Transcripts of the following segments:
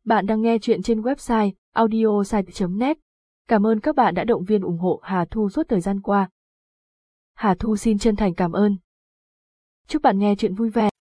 Bạn đang nghe chuyện trên website audiosite.net. Cảm ơn các bạn đã động viên ủng hộ Hà Thu suốt thời gian qua. Hà Thu xin chân thành cảm ơn. Chúc bạn nghe chuyện vui vẻ.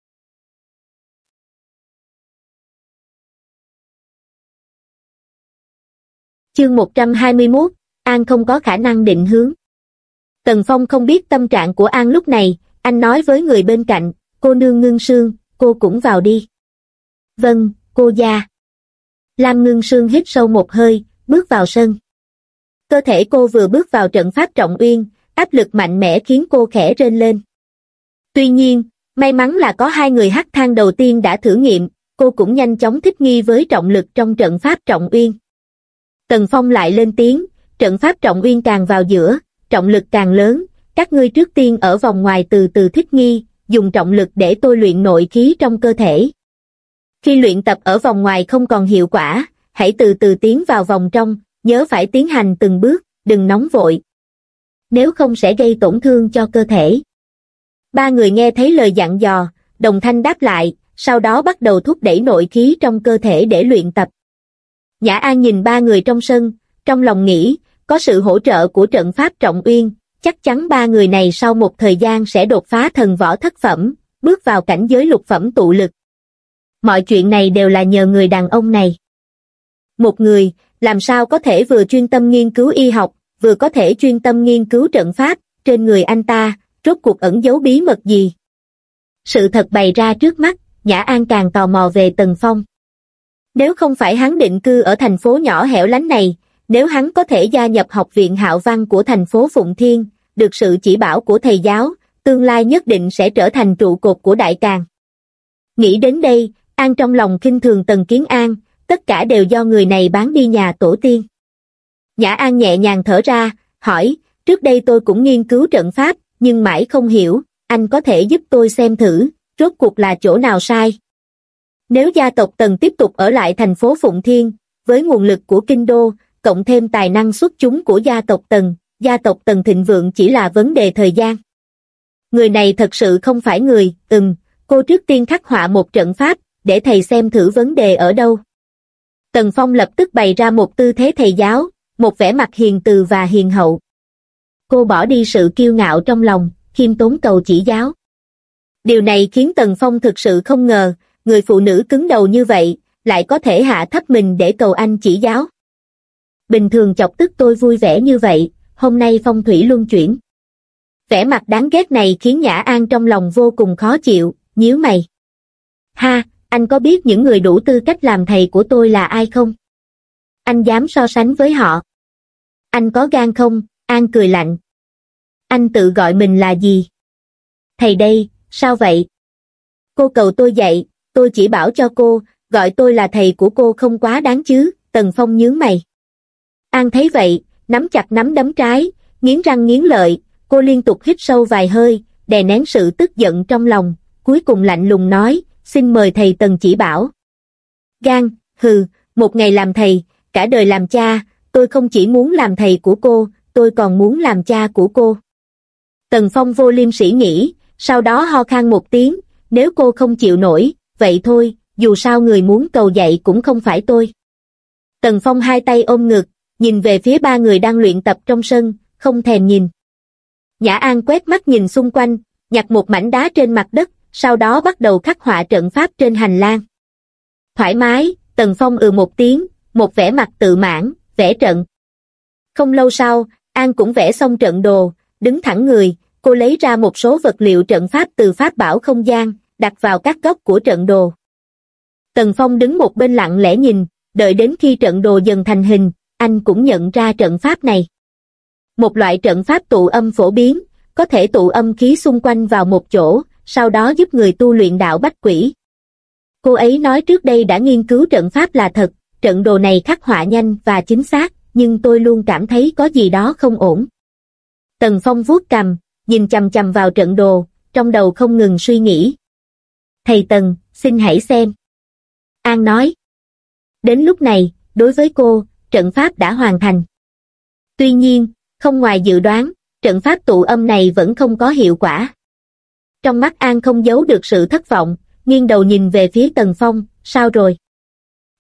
Chương 121, An không có khả năng định hướng. Tần Phong không biết tâm trạng của An lúc này, anh nói với người bên cạnh, cô nương Ngưng Sương, cô cũng vào đi. Vâng, cô gia. Lam Ngưng Sương hít sâu một hơi, bước vào sân. Cơ thể cô vừa bước vào trận pháp Trọng Uyên, áp lực mạnh mẽ khiến cô khẽ rên lên. Tuy nhiên, may mắn là có hai người hắc thang đầu tiên đã thử nghiệm, cô cũng nhanh chóng thích nghi với trọng lực trong trận pháp Trọng Uyên. Tần Phong lại lên tiếng, trận pháp Trọng Uyên càng vào giữa, trọng lực càng lớn, các ngươi trước tiên ở vòng ngoài từ từ thích nghi, dùng trọng lực để tôi luyện nội khí trong cơ thể. Khi luyện tập ở vòng ngoài không còn hiệu quả, hãy từ từ tiến vào vòng trong, nhớ phải tiến hành từng bước, đừng nóng vội. Nếu không sẽ gây tổn thương cho cơ thể. Ba người nghe thấy lời dặn dò, đồng thanh đáp lại, sau đó bắt đầu thúc đẩy nội khí trong cơ thể để luyện tập. Nhã An nhìn ba người trong sân, trong lòng nghĩ, có sự hỗ trợ của trận pháp Trọng Uyên, chắc chắn ba người này sau một thời gian sẽ đột phá thần võ thất phẩm, bước vào cảnh giới lục phẩm tụ lực. Mọi chuyện này đều là nhờ người đàn ông này. Một người, làm sao có thể vừa chuyên tâm nghiên cứu y học, vừa có thể chuyên tâm nghiên cứu trận pháp, trên người anh ta, rốt cuộc ẩn giấu bí mật gì? Sự thật bày ra trước mắt, Nhã An càng tò mò về Tần Phong. Nếu không phải hắn định cư ở thành phố nhỏ hẻo lánh này, nếu hắn có thể gia nhập học viện Hạo Văn của thành phố Phụng Thiên, được sự chỉ bảo của thầy giáo, tương lai nhất định sẽ trở thành trụ cột của Đại Càn. Nghĩ đến đây, An trong lòng khinh thường Tần Kiến An, tất cả đều do người này bán đi nhà tổ tiên. Nhã An nhẹ nhàng thở ra, hỏi, trước đây tôi cũng nghiên cứu trận pháp, nhưng mãi không hiểu, anh có thể giúp tôi xem thử, rốt cuộc là chỗ nào sai. Nếu gia tộc Tần tiếp tục ở lại thành phố Phụng Thiên, với nguồn lực của Kinh Đô, cộng thêm tài năng xuất chúng của gia tộc Tần thịnh vượng chỉ là vấn đề thời gian. Người này thật sự không phải người, cô trước tiên khắc họa một trận pháp, để thầy xem thử vấn đề ở đâu. Tần Phong lập tức bày ra một tư thế thầy giáo, một vẻ mặt hiền từ và hiền hậu. Cô bỏ đi sự kiêu ngạo trong lòng, khiêm tốn cầu chỉ giáo. Điều này khiến Tần Phong thực sự không ngờ, người phụ nữ cứng đầu như vậy, lại có thể hạ thấp mình để cầu anh chỉ giáo. Bình thường chọc tức tôi vui vẻ như vậy, hôm nay phong thủy luân chuyển. Vẻ mặt đáng ghét này khiến Nhã An trong lòng vô cùng khó chịu, nhíu mày. Ha, anh có biết những người đủ tư cách làm thầy của tôi là ai không? Anh dám so sánh với họ? Anh có gan không? An cười lạnh. Anh tự gọi mình là gì? Thầy đây, sao vậy? Cô cầu tôi dạy, tôi chỉ bảo cho cô, gọi tôi là thầy của cô không quá đáng chứ, Tần Phong nhướng mày. An thấy vậy, nắm chặt nắm đấm trái, nghiến răng nghiến lợi, cô liên tục hít sâu vài hơi, đè nén sự tức giận trong lòng, cuối cùng lạnh lùng nói, xin mời thầy Tần chỉ bảo. Gan, hừ, một ngày làm thầy, cả đời làm cha, tôi không chỉ muốn làm thầy của cô, tôi còn muốn làm cha của cô. Tần Phong vô liêm sỉ nghĩ, sau đó ho khan một tiếng, nếu cô không chịu nổi, vậy thôi, dù sao người muốn cầu dạy cũng không phải tôi. Tần Phong hai tay ôm ngực, nhìn về phía ba người đang luyện tập trong sân, không thèm nhìn. Nhã An quét mắt nhìn xung quanh, nhặt một mảnh đá trên mặt đất, sau đó bắt đầu khắc họa trận pháp trên hành lang. Thoải mái, Tần Phong một tiếng, một vẻ mặt tự mãn, vẽ trận. Không lâu sau, An cũng vẽ xong trận đồ, đứng thẳng người, cô lấy ra một số vật liệu trận pháp từ pháp bảo không gian, đặt vào các góc của trận đồ. Tần Phong đứng một bên lặng lẽ nhìn, đợi đến khi trận đồ dần thành hình, anh cũng nhận ra trận pháp này. Một loại trận pháp tụ âm phổ biến, có thể tụ âm khí xung quanh vào một chỗ, sau đó giúp người tu luyện đạo bách quỷ. Cô ấy nói trước đây đã nghiên cứu trận pháp là thật, trận đồ này khắc họa nhanh và chính xác, nhưng tôi luôn cảm thấy có gì đó không ổn. Tần Phong vuốt cằm, nhìn chằm chằm vào trận đồ, trong đầu không ngừng suy nghĩ. Thầy Tần, xin hãy xem. An nói. Đến lúc này, đối với cô, trận pháp đã hoàn thành. Tuy nhiên, không ngoài dự đoán, trận pháp tụ âm này vẫn không có hiệu quả. Trong mắt An không giấu được sự thất vọng, nghiêng đầu nhìn về phía Tần Phong, sao rồi?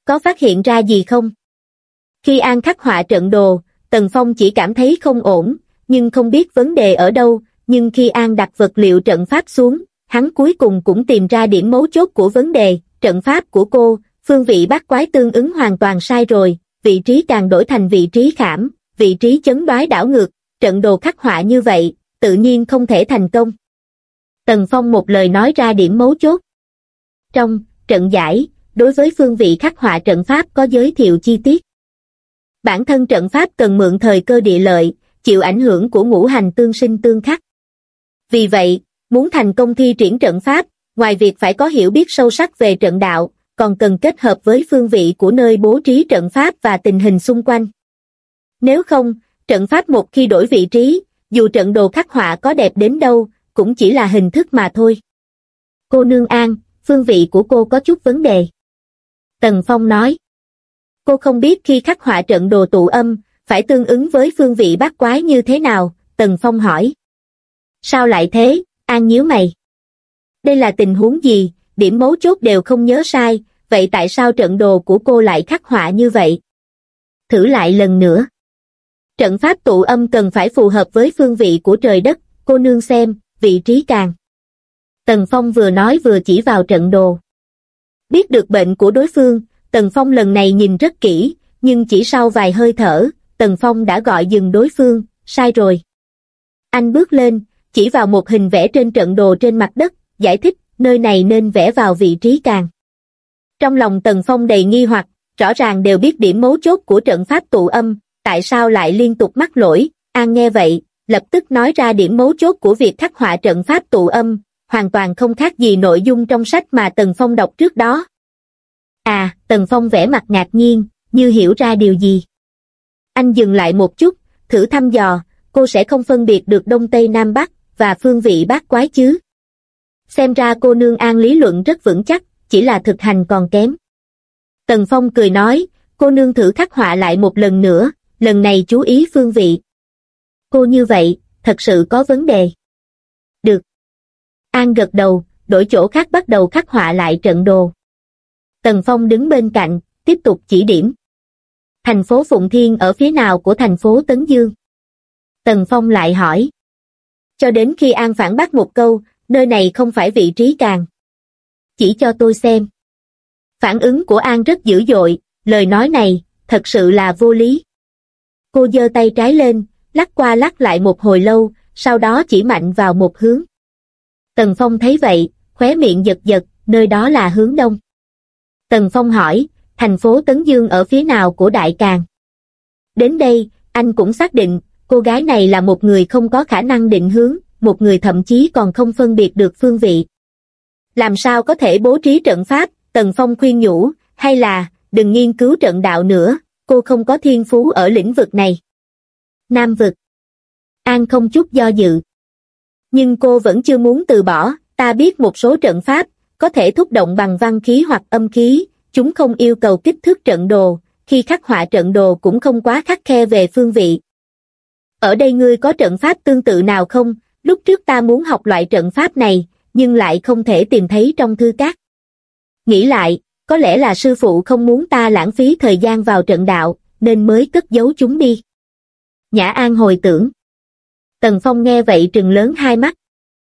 Có phát hiện ra gì không? Khi An khắc họa trận đồ, Tần Phong chỉ cảm thấy không ổn, nhưng không biết vấn đề ở đâu, nhưng khi An đặt vật liệu trận pháp xuống, hắn cuối cùng cũng tìm ra điểm mấu chốt của vấn đề, trận pháp của cô, phương vị bắt quái tương ứng hoàn toàn sai rồi, vị trí càng đổi thành vị trí khảm, vị trí chấn đoái đảo ngược, trận đồ khắc họa như vậy, tự nhiên không thể thành công. Tần Phong một lời nói ra điểm mấu chốt. Trong trận giải, đối với phương vị khắc họa trận pháp có giới thiệu chi tiết. Bản thân trận pháp cần mượn thời cơ địa lợi, chịu ảnh hưởng của ngũ hành tương sinh tương khắc. Vì vậy, muốn thành công thi triển trận pháp, ngoài việc phải có hiểu biết sâu sắc về trận đạo, còn cần kết hợp với phương vị của nơi bố trí trận pháp và tình hình xung quanh. Nếu không, trận pháp một khi đổi vị trí, dù trận đồ khắc họa có đẹp đến đâu, cũng chỉ là hình thức mà thôi. Cô nương An, phương vị của cô có chút vấn đề. Tần Phong nói. Cô không biết khi khắc họa trận đồ tụ âm, phải tương ứng với phương vị bát quái như thế nào, Tần Phong hỏi. Sao lại thế, An nhíu mày. Đây là tình huống gì, điểm mấu chốt đều không nhớ sai, vậy tại sao trận đồ của cô lại khắc họa như vậy? Thử lại lần nữa. Trận pháp tụ âm cần phải phù hợp với phương vị của trời đất, cô nương xem, vị trí càng. Tần Phong vừa nói vừa chỉ vào trận đồ. Biết được bệnh của đối phương, Tần Phong lần này nhìn rất kỹ, nhưng chỉ sau vài hơi thở, Tần Phong đã gọi dừng đối phương, sai rồi. Anh bước lên, chỉ vào một hình vẽ trên trận đồ trên mặt đất, giải thích, nơi này nên vẽ vào vị trí càng. Trong lòng Tần Phong đầy nghi hoặc, rõ ràng đều biết điểm mấu chốt của trận pháp tụ âm, tại sao lại liên tục mắc lỗi. An nghe vậy, lập tức nói ra điểm mấu chốt của việc khắc họa trận pháp tụ âm, hoàn toàn không khác gì nội dung trong sách mà Tần Phong đọc trước đó. À, Tần Phong vẻ mặt ngạc nhiên, như hiểu ra điều gì. Anh dừng lại một chút, thử thăm dò, cô sẽ không phân biệt được Đông Tây Nam Bắc và phương vị bát quái chứ? Xem ra cô nương An lý luận rất vững chắc, chỉ là thực hành còn kém. Tần Phong cười nói, cô nương thử khắc họa lại một lần nữa, lần này chú ý phương vị. Cô như vậy, thật sự có vấn đề. Được. An gật đầu, đổi chỗ khác bắt đầu khắc họa lại trận đồ. Tần Phong đứng bên cạnh, tiếp tục chỉ điểm. Thành phố Phụng Thiên ở phía nào của thành phố Tấn Dương? Tần Phong lại hỏi. Cho đến khi An phản bác một câu, nơi này không phải vị trí càng. Chỉ cho tôi xem. Phản ứng của An rất dữ dội, lời nói này, thật sự là vô lý. Cô giơ tay trái lên, lắc qua lắc lại một hồi lâu, sau đó chỉ mạnh vào một hướng. Tần Phong thấy vậy, khóe miệng giật giật, nơi đó là hướng đông. Tần Phong hỏi, thành phố Tấn Dương ở phía nào của Đại Càn? Đến đây, anh cũng xác định, cô gái này là một người không có khả năng định hướng, một người thậm chí còn không phân biệt được phương vị. Làm sao có thể bố trí trận pháp? Tần Phong khuyên nhủ, hay là, đừng nghiên cứu trận đạo nữa, cô không có thiên phú ở lĩnh vực này. Nam vực. An không chút do dự. Nhưng cô vẫn chưa muốn từ bỏ, ta biết một số trận pháp, có thể thúc động bằng văn khí hoặc âm khí, chúng không yêu cầu kích thước trận đồ, khi khắc họa trận đồ cũng không quá khắt khe về phương vị. Ở đây ngươi có trận pháp tương tự nào không? Lúc trước ta muốn học loại trận pháp này, nhưng lại không thể tìm thấy trong thư các. Nghĩ lại, có lẽ là sư phụ không muốn ta lãng phí thời gian vào trận đạo, nên mới cất giấu chúng đi. Nhã An hồi tưởng. Tần Phong nghe vậy trừng lớn hai mắt.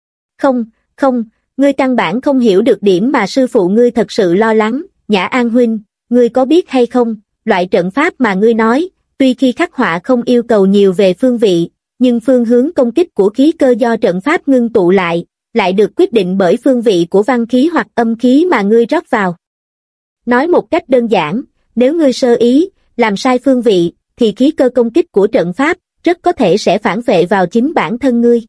Không, ngươi căn bản không hiểu được điểm mà sư phụ ngươi thật sự lo lắng. Nhã An huynh, ngươi có biết hay không, loại trận pháp mà ngươi nói, tuy khi khắc họa không yêu cầu nhiều về phương vị, nhưng phương hướng công kích của khí cơ do trận pháp ngưng tụ lại được quyết định bởi phương vị của văn khí hoặc âm khí mà ngươi rót vào. Nói một cách đơn giản, nếu ngươi sơ ý, làm sai phương vị, thì khí cơ công kích của trận pháp rất có thể sẽ phản vệ vào chính bản thân ngươi.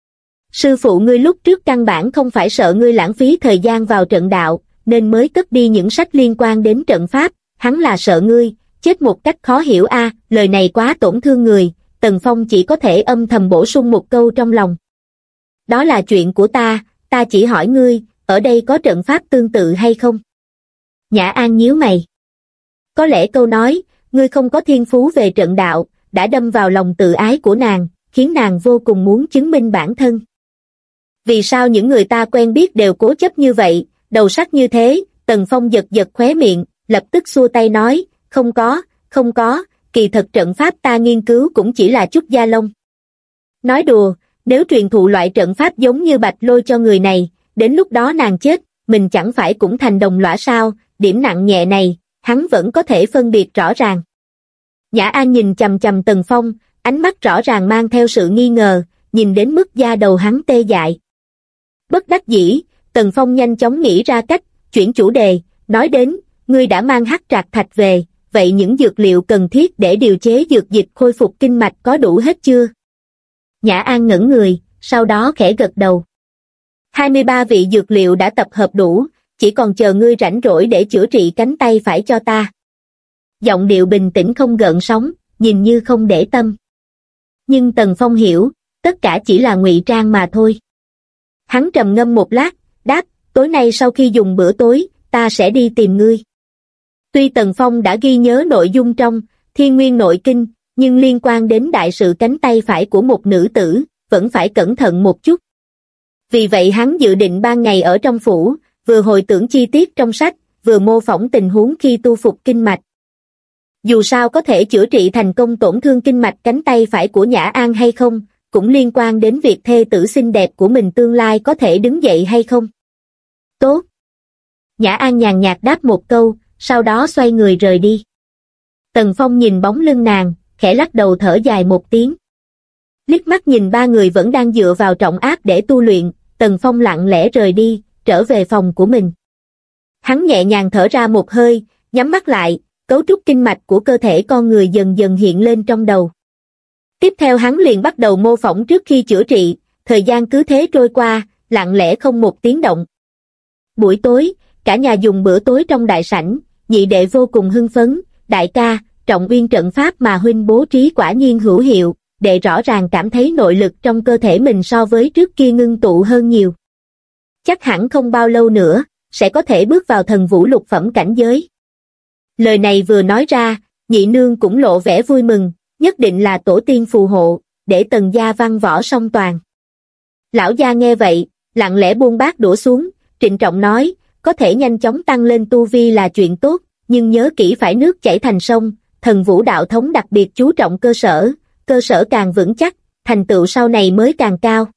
Sư phụ ngươi lúc trước căn bản không phải sợ ngươi lãng phí thời gian vào trận đạo, nên mới cất đi những sách liên quan đến trận pháp, hắn là sợ ngươi chết một cách khó hiểu a. Lời này quá tổn thương người, Tần Phong chỉ có thể âm thầm bổ sung một câu trong lòng. Đó là chuyện của ta chỉ hỏi ngươi, ở đây có trận pháp tương tự hay không? Nhã An nhíu mày. Có lẽ câu nói, ngươi không có thiên phú về trận đạo, đã đâm vào lòng tự ái của nàng, khiến nàng vô cùng muốn chứng minh bản thân. Vì sao những người ta quen biết đều cố chấp như vậy, đầu sắc như thế? Tần Phong giật giật khóe miệng, lập tức xua tay nói, không có, kỳ thật trận pháp ta nghiên cứu cũng chỉ là chút da lông. Nói đùa, nếu truyền thụ loại trận pháp giống như Bạch Lôi cho người này, đến lúc đó nàng chết, mình chẳng phải cũng thành đồng lõa sao, điểm nặng nhẹ này, hắn vẫn có thể phân biệt rõ ràng. Nhã An nhìn chằm chằm Tần Phong, ánh mắt rõ ràng mang theo sự nghi ngờ, nhìn đến mức da đầu hắn tê dại. Bất đắc dĩ, Tần Phong nhanh chóng nghĩ ra cách, chuyển chủ đề, nói đến, ngươi đã mang hắc trạc thạch về, vậy những dược liệu cần thiết để điều chế dược dịch khôi phục kinh mạch có đủ hết chưa? Nhã An ngẩn người, sau đó khẽ gật đầu. 23 vị dược liệu đã tập hợp đủ, chỉ còn chờ ngươi rảnh rỗi để chữa trị cánh tay phải cho ta. Giọng điệu bình tĩnh không gợn sóng, nhìn như không để tâm. Nhưng Tần Phong hiểu, tất cả chỉ là ngụy trang mà thôi. Hắn trầm ngâm một lát, đáp, tối nay sau khi dùng bữa tối, ta sẽ đi tìm ngươi. Tuy Tần Phong đã ghi nhớ nội dung trong Thiên Nguyên Nội Kinh, nhưng liên quan đến đại sự cánh tay phải của một nữ tử, vẫn phải cẩn thận một chút. Vì vậy hắn dự định ban ngày ở trong phủ, vừa hồi tưởng chi tiết trong sách, vừa mô phỏng tình huống khi tu phục kinh mạch. Dù sao có thể chữa trị thành công tổn thương kinh mạch cánh tay phải của Nhã An hay không, cũng liên quan đến việc thê tử xinh đẹp của mình tương lai có thể đứng dậy hay không. Tốt. Nhã An nhàn nhạt đáp một câu, sau đó xoay người rời đi. Tần Phong nhìn bóng lưng nàng, khẽ lắc đầu thở dài một tiếng. Liếc mắt nhìn ba người vẫn đang dựa vào trọng áp để tu luyện, Tần Phong lặng lẽ rời đi, trở về phòng của mình. Hắn nhẹ nhàng thở ra một hơi, nhắm mắt lại, cấu trúc kinh mạch của cơ thể con người dần dần hiện lên trong đầu. Tiếp theo hắn liền bắt đầu mô phỏng trước khi chữa trị, thời gian cứ thế trôi qua, lặng lẽ không một tiếng động. Buổi tối, cả nhà dùng bữa tối trong đại sảnh, nhị đệ vô cùng hưng phấn, đại ca, Trọng Uyên trận pháp mà huynh bố trí quả nhiên hữu hiệu, đệ rõ ràng cảm thấy nội lực trong cơ thể mình so với trước kia ngưng tụ hơn nhiều. Chắc hẳn không bao lâu nữa, sẽ có thể bước vào thần vũ lục phẩm cảnh giới. Lời này vừa nói ra, nhị nương cũng lộ vẻ vui mừng, nhất định là tổ tiên phù hộ, để Tần gia văn võ song toàn. Lão gia nghe vậy, lặng lẽ buông bát đũa xuống, trịnh trọng nói, có thể nhanh chóng tăng lên tu vi là chuyện tốt, nhưng nhớ kỹ phải nước chảy thành sông, thần vũ đạo thống đặc biệt chú trọng cơ sở càng vững chắc, thành tựu sau này mới càng cao.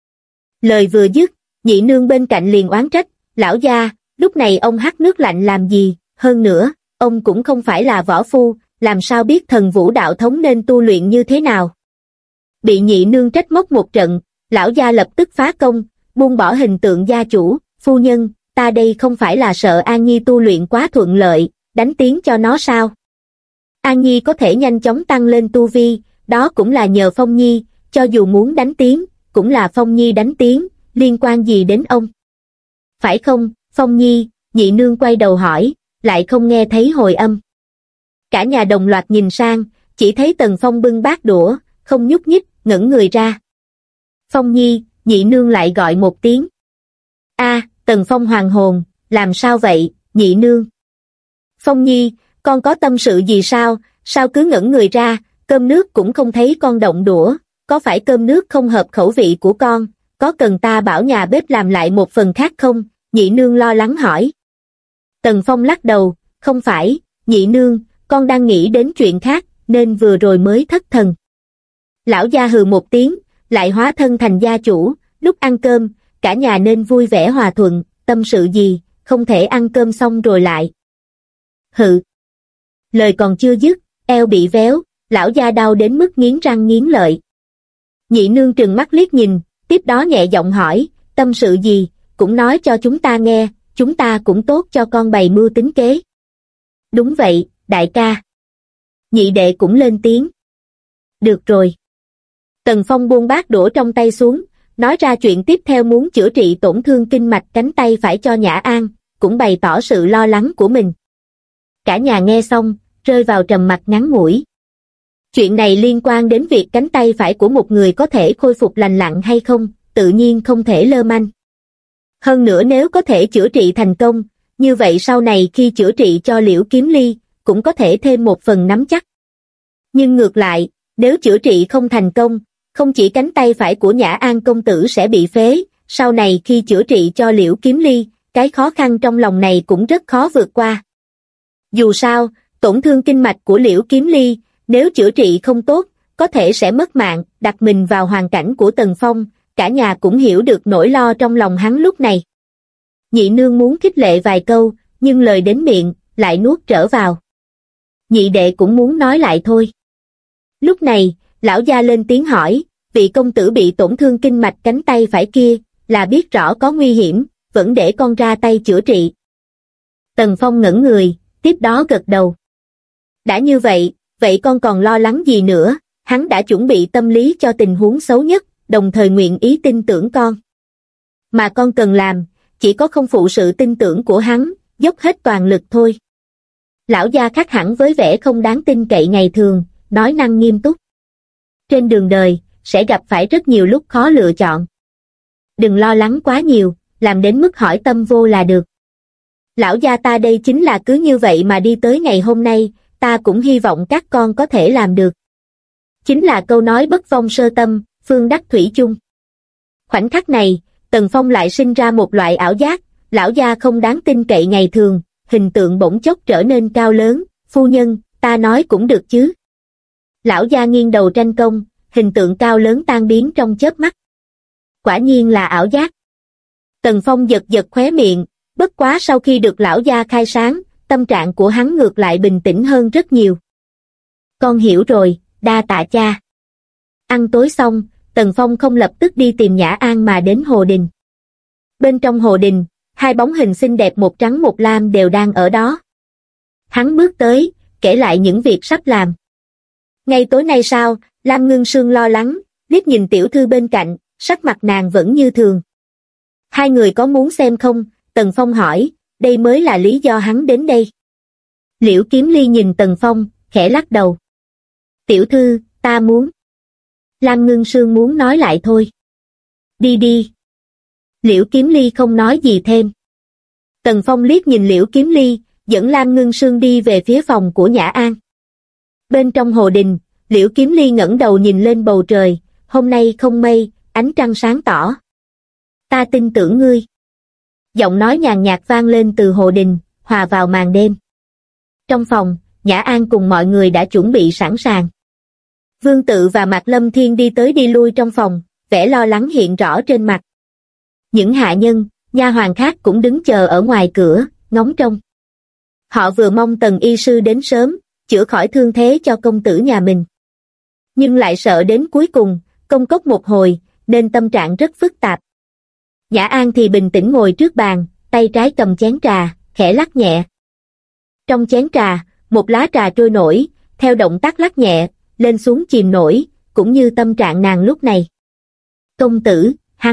Lời vừa dứt, nhị nương bên cạnh liền oán trách, lão gia, lúc này ông hắt nước lạnh làm gì, hơn nữa, ông cũng không phải là võ phu, làm sao biết thần vũ đạo thống nên tu luyện như thế nào. Bị nhị nương trách móc một trận, lão gia lập tức phá công, buông bỏ hình tượng gia chủ, phu nhân, ta đây không phải là sợ An Nhi tu luyện quá thuận lợi, đánh tiếng cho nó sao. An Nhi có thể nhanh chóng tăng lên tu vi, đó cũng là nhờ Phong Nhi, cho dù muốn đánh tiếng, cũng là Phong Nhi đánh tiếng, liên quan gì đến ông. Phải không, Phong Nhi, nhị nương quay đầu hỏi, lại không nghe thấy hồi âm. Cả nhà đồng loạt nhìn sang, chỉ thấy Tần Phong bưng bát đũa, không nhúc nhích, ngẩng người ra. Phong Nhi, nhị nương lại gọi một tiếng. A, Tần Phong hoàng hồn, làm sao vậy, nhị nương? Phong Nhi, con có tâm sự gì sao cứ ngẩng người ra, cơm nước cũng không thấy con động đũa, có phải cơm nước không hợp khẩu vị của con, có cần ta bảo nhà bếp làm lại một phần khác không? Nhị nương lo lắng hỏi. Tần Phong lắc đầu, không phải, nhị nương, con đang nghĩ đến chuyện khác, nên vừa rồi mới thất thần. Lão gia hừ một tiếng, lại hóa thân thành gia chủ, lúc ăn cơm, cả nhà nên vui vẻ hòa thuận, tâm sự gì, không thể ăn cơm xong rồi lại. Hừ. Lời còn chưa dứt, eo bị véo, lão gia đau đến mức nghiến răng nghiến lợi. Nhị nương trừng mắt liếc nhìn, tiếp đó nhẹ giọng hỏi, tâm sự gì, cũng nói cho chúng ta nghe, chúng ta cũng tốt cho con bày mưu tính kế. Đúng vậy, đại ca. Nhị đệ cũng lên tiếng. Được rồi. Tần Phong buông bát đũa trong tay xuống, nói ra chuyện tiếp theo muốn chữa trị tổn thương kinh mạch cánh tay phải cho Nhã An, cũng bày tỏ sự lo lắng của mình. Cả nhà nghe xong, rơi vào trầm mặc ngắn ngủi. Chuyện này liên quan đến việc cánh tay phải của một người có thể khôi phục lành lặn hay không, tự nhiên không thể lơ manh. Hơn nữa nếu có thể chữa trị thành công, như vậy sau này khi chữa trị cho Liễu Kiếm Ly, cũng có thể thêm một phần nắm chắc. Nhưng ngược lại, nếu chữa trị không thành công, không chỉ cánh tay phải của Nhã An công tử sẽ bị phế, sau này khi chữa trị cho Liễu Kiếm Ly, cái khó khăn trong lòng này cũng rất khó vượt qua. Dù sao, tổn thương kinh mạch của Liễu Kiếm Ly, nếu chữa trị không tốt, có thể sẽ mất mạng. Đặt mình vào hoàn cảnh của Tần Phong, cả nhà cũng hiểu được nỗi lo trong lòng hắn lúc này. Nhị nương muốn khích lệ vài câu, nhưng lời đến miệng, lại nuốt trở vào. Nhị đệ cũng muốn nói lại thôi. Lúc này, lão gia lên tiếng hỏi, vị công tử bị tổn thương kinh mạch cánh tay phải kia, là biết rõ có nguy hiểm, vẫn để con ra tay chữa trị. Tần Phong ngẩn người, tiếp đó gật đầu. Đã như vậy, vậy con còn lo lắng gì nữa, hắn đã chuẩn bị tâm lý cho tình huống xấu nhất, đồng thời nguyện ý tin tưởng con. Mà con cần làm, chỉ có không phụ sự tin tưởng của hắn, dốc hết toàn lực thôi. Lão gia khác hẳn với vẻ không đáng tin cậy ngày thường, nói năng nghiêm túc. Trên đường đời, sẽ gặp phải rất nhiều lúc khó lựa chọn. Đừng lo lắng quá nhiều, làm đến mức hỏi tâm vô là được. Lão gia ta đây chính là cứ như vậy mà đi tới ngày hôm nay, ta cũng hy vọng các con có thể làm được. Chính là câu nói bất vong sơ tâm, phương đắc thủy chung. Khoảnh khắc này, Tần Phong lại sinh ra một loại ảo giác, lão gia không đáng tin cậy ngày thường, hình tượng bỗng chốc trở nên cao lớn, phu nhân, ta nói cũng được chứ. Lão gia nghiêng đầu tranh công, hình tượng cao lớn tan biến trong chớp mắt. Quả nhiên là ảo giác. Tần Phong giật giật khóe miệng, bất quá sau khi được lão gia khai sáng, tâm trạng của hắn ngược lại bình tĩnh hơn rất nhiều. Con hiểu rồi, đa tạ cha. Ăn tối xong, Tần Phong không lập tức đi tìm Nhã An mà đến hồ đình. Bên trong hồ đình, hai bóng hình xinh đẹp một trắng một lam đều đang ở đó. Hắn bước tới, kể lại những việc sắp làm. Ngay tối nay sao? Lam Ngưng Sương lo lắng, liếc nhìn tiểu thư bên cạnh, sắc mặt nàng vẫn như thường. Hai người có muốn xem không? Tần Phong hỏi, đây mới là lý do hắn đến đây. Liễu Kiếm Ly nhìn Tần Phong, khẽ lắc đầu. Tiểu thư, ta muốn. Lam Ngưng Sương muốn nói lại thôi. Đi đi. Liễu Kiếm Ly không nói gì thêm. Tần Phong liếc nhìn Liễu Kiếm Ly, dẫn Lam Ngưng Sương đi về phía phòng của Nhã An. Bên trong hồ đình, Liễu Kiếm Ly ngẩng đầu nhìn lên bầu trời, hôm nay không mây, ánh trăng sáng tỏ. Ta tin tưởng ngươi. Giọng nói nhàn nhạt vang lên từ hồ đình, hòa vào màn đêm. Trong phòng, Nhã An cùng mọi người đã chuẩn bị sẵn sàng. Vương Tự và Mạc Lâm Thiên đi tới đi lui trong phòng, vẻ lo lắng hiện rõ trên mặt. Những hạ nhân, nha hoàn khác cũng đứng chờ ở ngoài cửa, ngóng trông. Họ vừa mong Tần y sư đến sớm, chữa khỏi thương thế cho công tử nhà mình. Nhưng lại sợ đến cuối cùng, công cốc một hồi, nên tâm trạng rất phức tạp. Nhã An thì bình tĩnh ngồi trước bàn, tay trái cầm chén trà, khẽ lắc nhẹ. Trong chén trà, một lá trà trôi nổi, theo động tác lắc nhẹ, lên xuống chìm nổi, cũng như tâm trạng nàng lúc này. Công tử,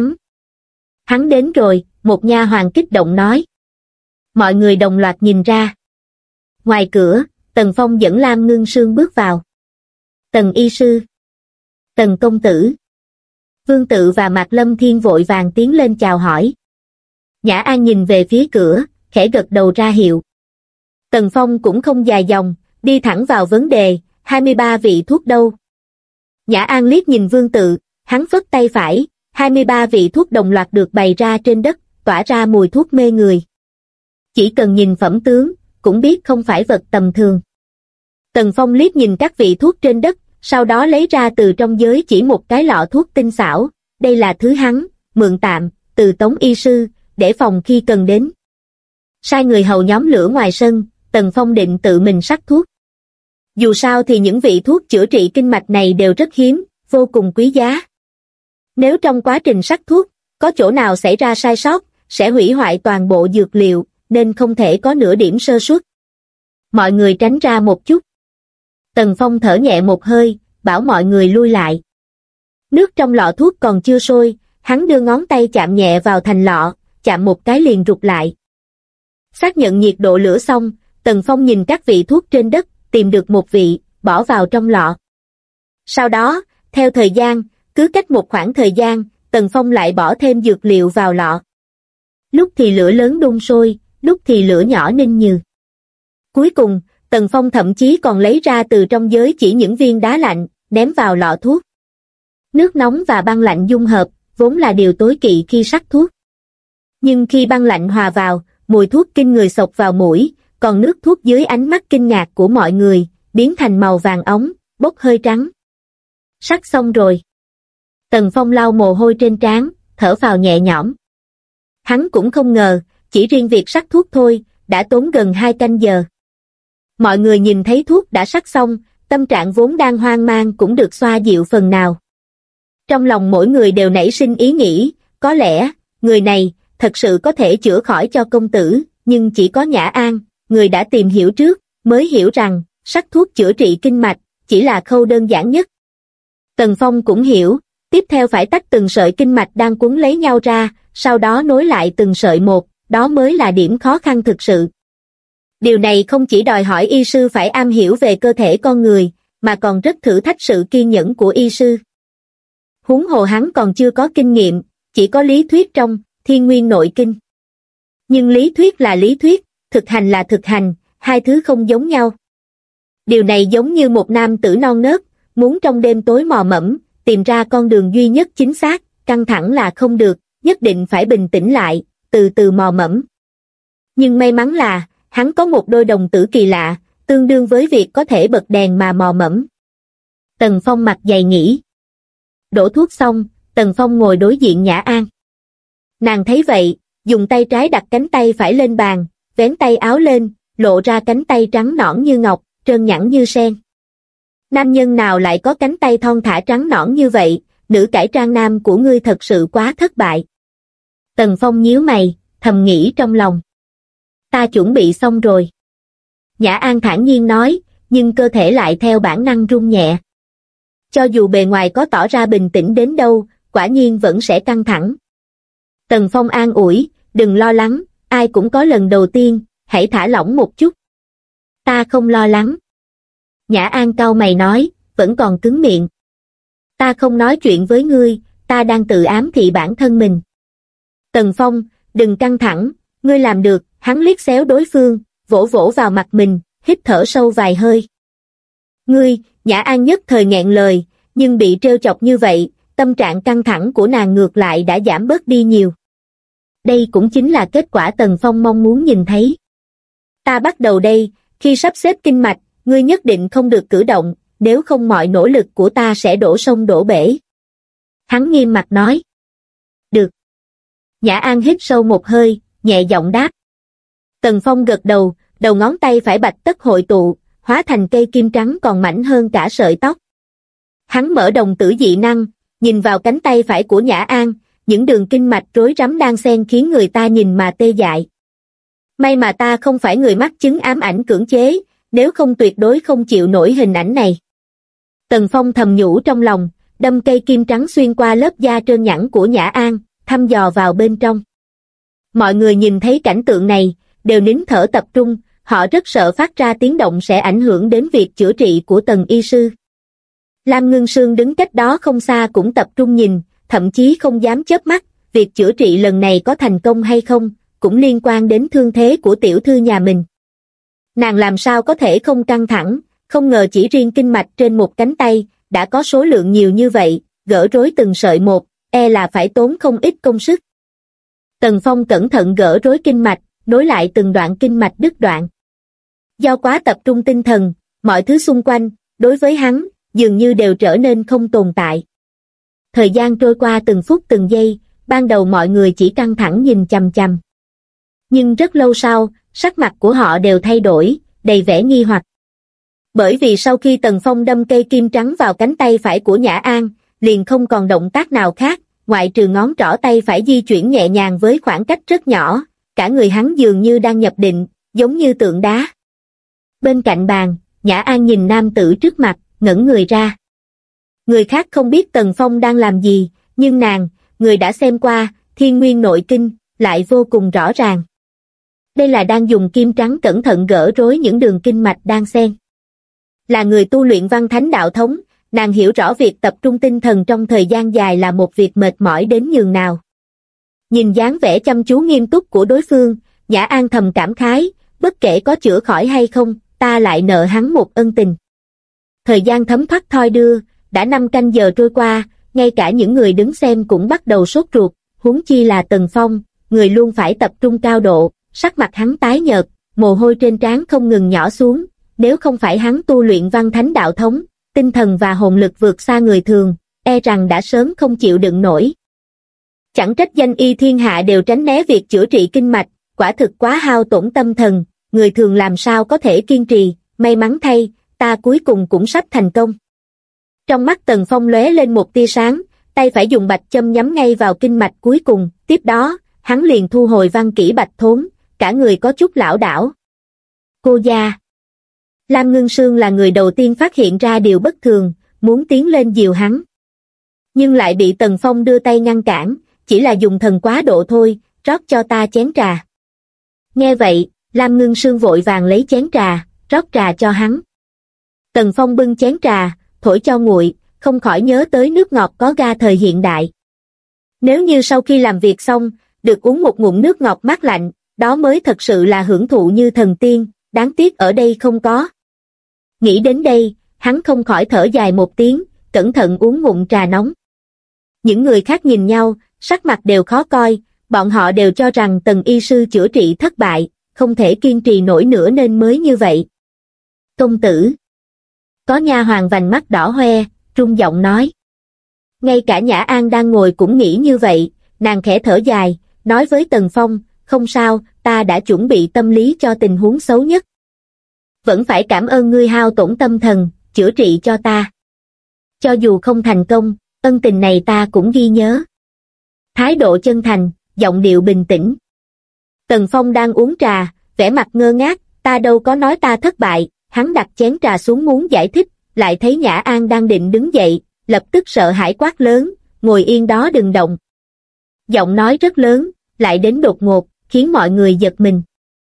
hắn đến rồi, một nha hoàn kích động nói. Mọi người đồng loạt nhìn ra. Ngoài cửa, Tần Phong dẫn Lam Ngưng Sương bước vào. Tần y sư. Tần công tử. Vương Tự và Mạc Lâm Thiên vội vàng tiến lên chào hỏi. Nhã An nhìn về phía cửa, khẽ gật đầu ra hiệu. Tần Phong cũng không dài dòng, đi thẳng vào vấn đề, 23 vị thuốc đâu? Nhã An liếc nhìn Vương Tự, hắn phất tay phải, 23 vị thuốc đồng loạt được bày ra trên đất, tỏa ra mùi thuốc mê người. Chỉ cần nhìn phẩm tướng, cũng biết không phải vật tầm thường. Tần Phong liếc nhìn các vị thuốc trên đất, sau đó lấy ra từ trong giới chỉ một cái lọ thuốc tinh xảo, đây là thứ hắn mượn tạm từ Tống y sư, để phòng khi cần đến. Sai người hầu nhóm lửa ngoài sân, Tần Phong định tự mình sắc thuốc. Dù sao thì những vị thuốc chữa trị kinh mạch này đều rất hiếm, vô cùng quý giá. Nếu trong quá trình sắc thuốc, có chỗ nào xảy ra sai sót, sẽ hủy hoại toàn bộ dược liệu, nên không thể có nửa điểm sơ suất. Mọi người tránh ra một chút. Tần Phong thở nhẹ một hơi, bảo mọi người lui lại. Nước trong lọ thuốc còn chưa sôi, hắn đưa ngón tay chạm nhẹ vào thành lọ, chạm một cái liền rụt lại. Xác nhận nhiệt độ lửa xong, Tần Phong nhìn các vị thuốc trên đất, tìm được một vị, bỏ vào trong lọ. Sau đó, theo thời gian, cứ cách một khoảng thời gian, Tần Phong lại bỏ thêm dược liệu vào lọ. Lúc thì lửa lớn đun sôi, lúc thì lửa nhỏ ninh nhừ. Cuối cùng, Tần Phong thậm chí còn lấy ra từ trong giới chỉ những viên đá lạnh, ném vào lọ thuốc. Nước nóng và băng lạnh dung hợp, vốn là điều tối kỵ khi sắc thuốc. Nhưng khi băng lạnh hòa vào, mùi thuốc kinh người xộc vào mũi, còn nước thuốc dưới ánh mắt kinh ngạc của mọi người, biến thành màu vàng óng, bốc hơi trắng. Sắc xong rồi. Tần Phong lau mồ hôi trên trán, thở phào nhẹ nhõm. Hắn cũng không ngờ, chỉ riêng việc sắc thuốc thôi, đã tốn gần 2 canh giờ. Mọi người nhìn thấy thuốc đã sắc xong, tâm trạng vốn đang hoang mang cũng được xoa dịu phần nào. Trong lòng mỗi người đều nảy sinh ý nghĩ, có lẽ, người này, thật sự có thể chữa khỏi cho công tử, nhưng chỉ có Nhã An, người đã tìm hiểu trước, mới hiểu rằng, sắc thuốc chữa trị kinh mạch, chỉ là khâu đơn giản nhất. Tần Phong cũng hiểu, tiếp theo phải tách từng sợi kinh mạch đang quấn lấy nhau ra, sau đó nối lại từng sợi một, đó mới là điểm khó khăn thực sự. Điều này không chỉ đòi hỏi y sư phải am hiểu về cơ thể con người, mà còn rất thử thách sự kiên nhẫn của y sư. Huống hồ hắn còn chưa có kinh nghiệm, chỉ có lý thuyết trong Thiên Nguyên Nội Kinh. Nhưng lý thuyết là lý thuyết, thực hành là thực hành, hai thứ không giống nhau. Điều này giống như một nam tử non nớt, muốn trong đêm tối mò mẫm, tìm ra con đường duy nhất chính xác, căng thẳng là không được, nhất định phải bình tĩnh lại, từ từ mò mẫm. Nhưng may mắn là, hắn có một đôi đồng tử kỳ lạ, tương đương với việc có thể bật đèn mà mò mẫm. Tần Phong mặt dày nghĩ. Đổ thuốc xong, Tần Phong ngồi đối diện Nhã An. Nàng thấy vậy, dùng tay trái đặt cánh tay phải lên bàn, vén tay áo lên, lộ ra cánh tay trắng nõn như ngọc, trơn nhẵn như sen. Nam nhân nào lại có cánh tay thon thả trắng nõn như vậy, nữ cải trang nam của ngươi thật sự quá thất bại. Tần Phong nhíu mày, thầm nghĩ trong lòng. Ta chuẩn bị xong rồi. Nhã An thản nhiên nói, nhưng cơ thể lại theo bản năng run nhẹ. Cho dù bề ngoài có tỏ ra bình tĩnh đến đâu, quả nhiên vẫn sẽ căng thẳng. Tần Phong an ủi, đừng lo lắng, ai cũng có lần đầu tiên, hãy thả lỏng một chút. Ta không lo lắng. Nhã An cau mày nói, vẫn còn cứng miệng. Ta không nói chuyện với ngươi, ta đang tự ám thị bản thân mình. Tần Phong, đừng căng thẳng, ngươi làm được, hắn liếc xéo đối phương, vỗ vỗ vào mặt mình, hít thở sâu vài hơi. Ngươi, Nhã An nhất thời nghẹn lời, nhưng bị trêu chọc như vậy, tâm trạng căng thẳng của nàng ngược lại đã giảm bớt đi nhiều. Đây cũng chính là kết quả Tần Phong mong muốn nhìn thấy. Ta bắt đầu đây, khi sắp xếp kinh mạch, ngươi nhất định không được cử động, nếu không mọi nỗ lực của ta sẽ đổ sông đổ bể. Hắn nghiêm mặt nói. Được. Nhã An hít sâu một hơi, nhẹ giọng đáp. Tần Phong gật đầu, đầu ngón tay phải bạch tất hội tụ, hóa thành cây kim trắng còn mảnh hơn cả sợi tóc. Hắn mở đồng tử dị năng, nhìn vào cánh tay phải của Nhã An, những đường kinh mạch rối rắm đan xen khiến người ta nhìn mà tê dại. May mà ta không phải người mắc chứng ám ảnh cưỡng chế, nếu không tuyệt đối không chịu nổi hình ảnh này. Tần Phong thầm nhủ trong lòng, đâm cây kim trắng xuyên qua lớp da trơn nhẵn của Nhã An, thăm dò vào bên trong. Mọi người nhìn thấy cảnh tượng này, đều nín thở tập trung, họ rất sợ phát ra tiếng động sẽ ảnh hưởng đến việc chữa trị của Tần y sư. Lam Ngưng Sương đứng cách đó không xa cũng tập trung nhìn, thậm chí không dám chớp mắt, việc chữa trị lần này có thành công hay không, cũng liên quan đến thương thế của tiểu thư nhà mình. Nàng làm sao có thể không căng thẳng, không ngờ chỉ riêng kinh mạch trên một cánh tay, đã có số lượng nhiều như vậy, gỡ rối từng sợi một, là phải tốn không ít công sức. Tần Phong cẩn thận gỡ rối kinh mạch, nối lại từng đoạn kinh mạch đứt đoạn. Do quá tập trung tinh thần, mọi thứ xung quanh, đối với hắn, dường như đều trở nên không tồn tại. Thời gian trôi qua từng phút từng giây, ban đầu mọi người chỉ căng thẳng nhìn chằm chằm. Nhưng rất lâu sau, sắc mặt của họ đều thay đổi, đầy vẻ nghi hoặc. Bởi vì sau khi Tần Phong đâm cây kim trắng vào cánh tay phải của Nhã An, liền không còn động tác nào khác, ngoại trừ ngón trỏ tay phải di chuyển nhẹ nhàng với khoảng cách rất nhỏ, cả người hắn dường như đang nhập định, giống như tượng đá. Bên cạnh bàn, Nhã An nhìn nam tử trước mặt, ngẩn người ra. Người khác không biết Tần Phong đang làm gì, nhưng nàng, người đã xem qua Thiên Nguyên Nội Kinh, lại vô cùng rõ ràng. Đây là đang dùng kim trắng cẩn thận gỡ rối những đường kinh mạch đan xen. Là người tu luyện văn thánh đạo thống, nàng hiểu rõ việc tập trung tinh thần trong thời gian dài là một việc mệt mỏi đến nhường nào. Nhìn dáng vẻ chăm chú nghiêm túc của đối phương, Nhã An thầm cảm khái, bất kể có chữa khỏi hay không, ta lại nợ hắn một ân tình. Thời gian thấm thoát thoi đưa, đã 5 canh giờ trôi qua, ngay cả những người đứng xem cũng bắt đầu sốt ruột, huống chi là Tần Phong, người luôn phải tập trung cao độ, sắc mặt hắn tái nhợt, mồ hôi trên trán không ngừng nhỏ xuống, nếu không phải hắn tu luyện văn thánh đạo thống, tinh thần và hồn lực vượt xa người thường, e rằng đã sớm không chịu đựng nổi. Chẳng trách danh y thiên hạ đều tránh né việc chữa trị kinh mạch, quả thực quá hao tổn tâm thần, người thường làm sao có thể kiên trì, may mắn thay, ta cuối cùng cũng sắp thành công. Trong mắt Tần Phong lóe lên một tia sáng, tay phải dùng bạch châm nhắm ngay vào kinh mạch cuối cùng, tiếp đó, hắn liền thu hồi văn kỹ bạch thốn, cả người có chút lảo đảo. Cô gia. Lam Ngưng Sương là người đầu tiên phát hiện ra điều bất thường, muốn tiến lên dìu hắn. Nhưng lại bị Tần Phong đưa tay ngăn cản, chỉ là dùng thần quá độ thôi, rót cho ta chén trà. Nghe vậy, Lam Ngưng Sương vội vàng lấy chén trà, rót trà cho hắn. Tần Phong bưng chén trà, thổi cho nguội, không khỏi nhớ tới nước ngọt có ga thời hiện đại. Nếu như sau khi làm việc xong, được uống một ngụm nước ngọt mát lạnh, đó mới thật sự là hưởng thụ như thần tiên, đáng tiếc ở đây không có. Nghĩ đến đây, hắn không khỏi thở dài một tiếng, cẩn thận uống ngụm trà nóng. Những người khác nhìn nhau, sắc mặt đều khó coi, bọn họ đều cho rằng Tần y sư chữa trị thất bại, không thể kiên trì nổi nữa nên mới như vậy. Công tử. Có nha hoàn vành mắt đỏ hoe, run giọng nói. Ngay cả Nhã An đang ngồi cũng nghĩ như vậy, nàng khẽ thở dài, nói với Tần Phong, không sao, ta đã chuẩn bị tâm lý cho tình huống xấu nhất. Vẫn phải cảm ơn ngươi hao tổn tâm thần, chữa trị cho ta. Cho dù không thành công, ân tình này ta cũng ghi nhớ. Thái độ chân thành, giọng điệu bình tĩnh. Tần Phong đang uống trà, vẻ mặt ngơ ngác, ta đâu có nói ta thất bại, hắn đặt chén trà xuống muốn giải thích, lại thấy Nhã An đang định đứng dậy, lập tức sợ hãi quát lớn, ngồi yên đó đừng động. Giọng nói rất lớn, lại đến đột ngột, khiến mọi người giật mình.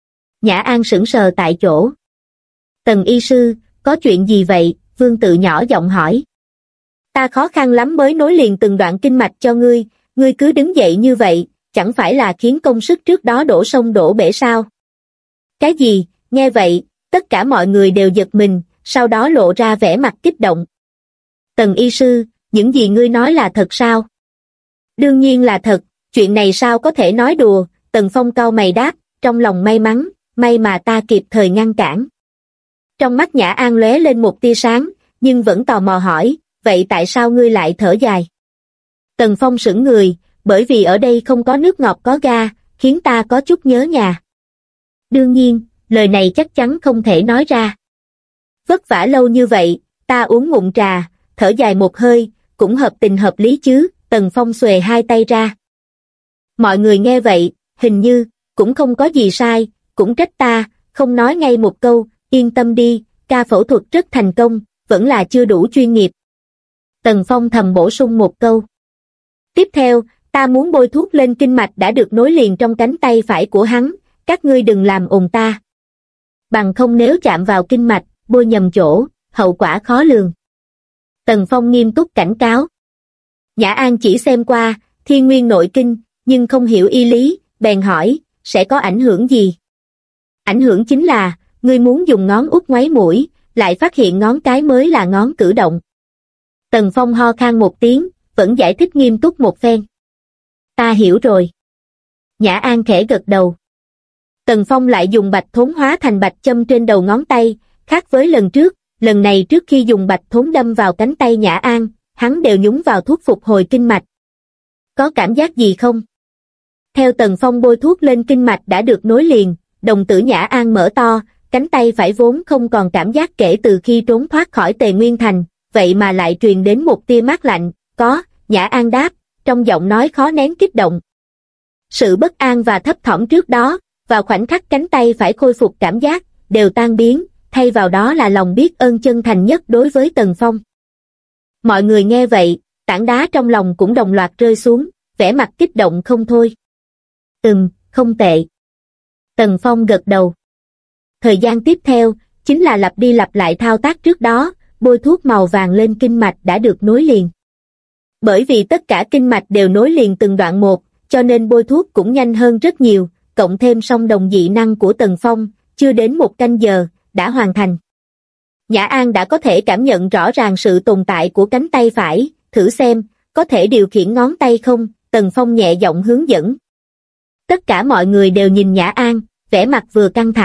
Nhã An sững sờ tại chỗ. Tần y sư, có chuyện gì vậy? Vương Tự nhỏ giọng hỏi. Ta khó khăn lắm mới nối liền từng đoạn kinh mạch cho ngươi, ngươi cứ đứng dậy như vậy, chẳng phải là khiến công sức trước đó đổ sông đổ bể sao? Cái gì? Nghe vậy, tất cả mọi người đều giật mình, sau đó lộ ra vẻ mặt kích động. Tần y sư, những gì ngươi nói là thật sao? Đương nhiên là thật, chuyện này sao có thể nói đùa, Tần Phong cau mày đáp, trong lòng may mắn, may mà ta kịp thời ngăn cản. Trong mắt Nhã An lóe lên một tia sáng, nhưng vẫn tò mò hỏi, vậy tại sao ngươi lại thở dài? Tần Phong sững người, bởi vì ở đây không có nước ngọt có ga, khiến ta có chút nhớ nhà. Đương nhiên, lời này chắc chắn không thể nói ra. Vất vả lâu như vậy, ta uống ngụm trà, thở dài một hơi, cũng hợp tình hợp lý chứ, Tần Phong xuề hai tay ra. Mọi người nghe vậy, hình như, cũng không có gì sai, cũng trách ta, không nói ngay một câu, yên tâm đi, ca phẫu thuật rất thành công, vẫn là chưa đủ chuyên nghiệp. Tần Phong thầm bổ sung một câu. Tiếp theo, ta muốn bôi thuốc lên kinh mạch đã được nối liền trong cánh tay phải của hắn, các ngươi đừng làm ồn ta. Bằng không nếu chạm vào kinh mạch, bôi nhầm chỗ, hậu quả khó lường. Tần Phong nghiêm túc cảnh cáo. Nhã An chỉ xem qua, Thiên Nguyên Nội Kinh, nhưng không hiểu y lý, bèn hỏi, sẽ có ảnh hưởng gì? Ảnh hưởng chính là, ngươi muốn dùng ngón út ngoáy mũi, lại phát hiện ngón cái mới là ngón cử động. Tần Phong ho khan một tiếng, vẫn giải thích nghiêm túc một phen. Ta hiểu rồi. Nhã An khẽ gật đầu. Tần Phong lại dùng bạch thốn hóa thành bạch châm trên đầu ngón tay, khác với lần trước, lần này trước khi dùng bạch thốn đâm vào cánh tay Nhã An, hắn đều nhúng vào thuốc phục hồi kinh mạch. Có cảm giác gì không? Theo Tần Phong bôi thuốc lên kinh mạch đã được nối liền, đồng tử Nhã An mở to, cánh tay phải vốn không còn cảm giác kể từ khi trốn thoát khỏi Tề Nguyên Thành, vậy mà lại truyền đến một tia mát lạnh, có, Nhã An đáp, trong giọng nói khó nén kích động. Sự bất an và thấp thỏm trước đó, vào khoảnh khắc cánh tay phải khôi phục cảm giác, đều tan biến, thay vào đó là lòng biết ơn chân thành nhất đối với Tần Phong. Mọi người nghe vậy, tảng đá trong lòng cũng đồng loạt rơi xuống, vẻ mặt kích động không thôi. Không tệ. Tần Phong gật đầu. Thời gian tiếp theo, chính là lặp đi lặp lại thao tác trước đó, bôi thuốc màu vàng lên kinh mạch đã được nối liền. Bởi vì tất cả kinh mạch đều nối liền từng đoạn một, cho nên bôi thuốc cũng nhanh hơn rất nhiều, cộng thêm song đồng dị năng của Tần Phong, chưa đến 1 canh giờ, đã hoàn thành. Nhã An đã có thể cảm nhận rõ ràng sự tồn tại của cánh tay phải, thử xem, có thể điều khiển ngón tay không, Tần Phong nhẹ giọng hướng dẫn. Tất cả mọi người đều nhìn Nhã An, vẻ mặt vừa căng thẳng,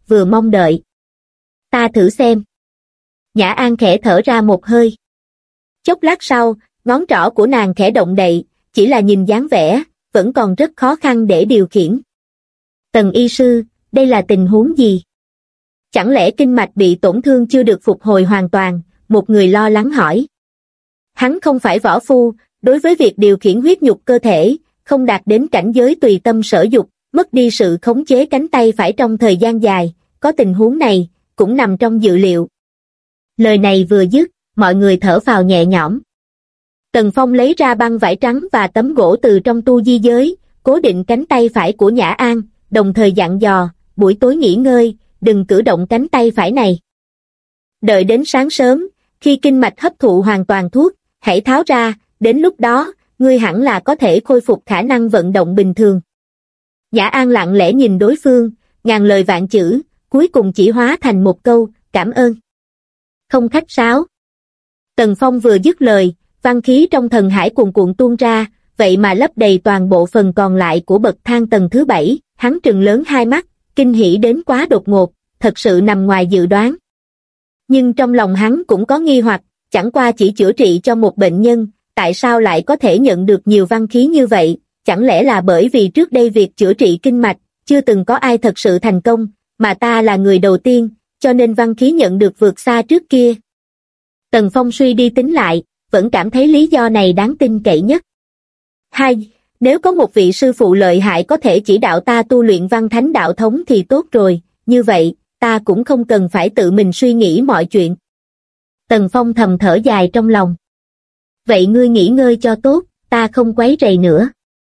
vừa mong đợi. Ta thử xem. Nhã An khẽ thở ra một hơi. Chốc lát sau, ngón trỏ của nàng khẽ động đậy, chỉ là nhìn dáng vẻ, vẫn còn rất khó khăn để điều khiển. Tần y sư, đây là tình huống gì? Chẳng lẽ kinh mạch bị tổn thương chưa được phục hồi hoàn toàn? Một người lo lắng hỏi. Hắn không phải võ phu, đối với việc điều khiển huyết nhục cơ thể, không đạt đến cảnh giới tùy tâm sở dục, mất đi sự khống chế cánh tay phải trong thời gian dài, có tình huống này, cũng nằm trong dự liệu. Lời này vừa dứt, mọi người thở phào nhẹ nhõm. Tần Phong lấy ra băng vải trắng và tấm gỗ từ trong tu di giới, cố định cánh tay phải của Nhã An, đồng thời dặn dò, buổi tối nghỉ ngơi, đừng cử động cánh tay phải này. Đợi đến sáng sớm, khi kinh mạch hấp thụ hoàn toàn thuốc, hãy tháo ra, đến lúc đó, ngươi hẳn là có thể khôi phục khả năng vận động bình thường. Nhã An lặng lẽ nhìn đối phương, ngàn lời vạn chữ, cuối cùng chỉ hóa thành một câu, cảm ơn. Không khách sáo. Tần Phong vừa dứt lời, văn khí trong thần hải cuồn cuộn tuôn ra, vậy mà lấp đầy toàn bộ phần còn lại của bậc thang tầng thứ 7, hắn trừng lớn hai mắt, kinh hỉ đến quá đột ngột, thật sự nằm ngoài dự đoán. Nhưng trong lòng hắn cũng có nghi hoặc, chẳng qua chỉ chữa trị cho một bệnh nhân, tại sao lại có thể nhận được nhiều văn khí như vậy, chẳng lẽ là bởi vì trước đây việc chữa trị kinh mạch, chưa từng có ai thật sự thành công, mà ta là người đầu tiên, cho nên văn khí nhận được vượt xa trước kia. Tần Phong suy đi tính lại, vẫn cảm thấy lý do này đáng tin cậy nhất. Hai, nếu có một vị sư phụ lợi hại có thể chỉ đạo ta tu luyện văn thánh đạo thống thì tốt rồi, như vậy, ta cũng không cần phải tự mình suy nghĩ mọi chuyện. Tần Phong thầm thở dài trong lòng. Vậy ngươi nghỉ ngơi cho tốt, ta không quấy rầy nữa.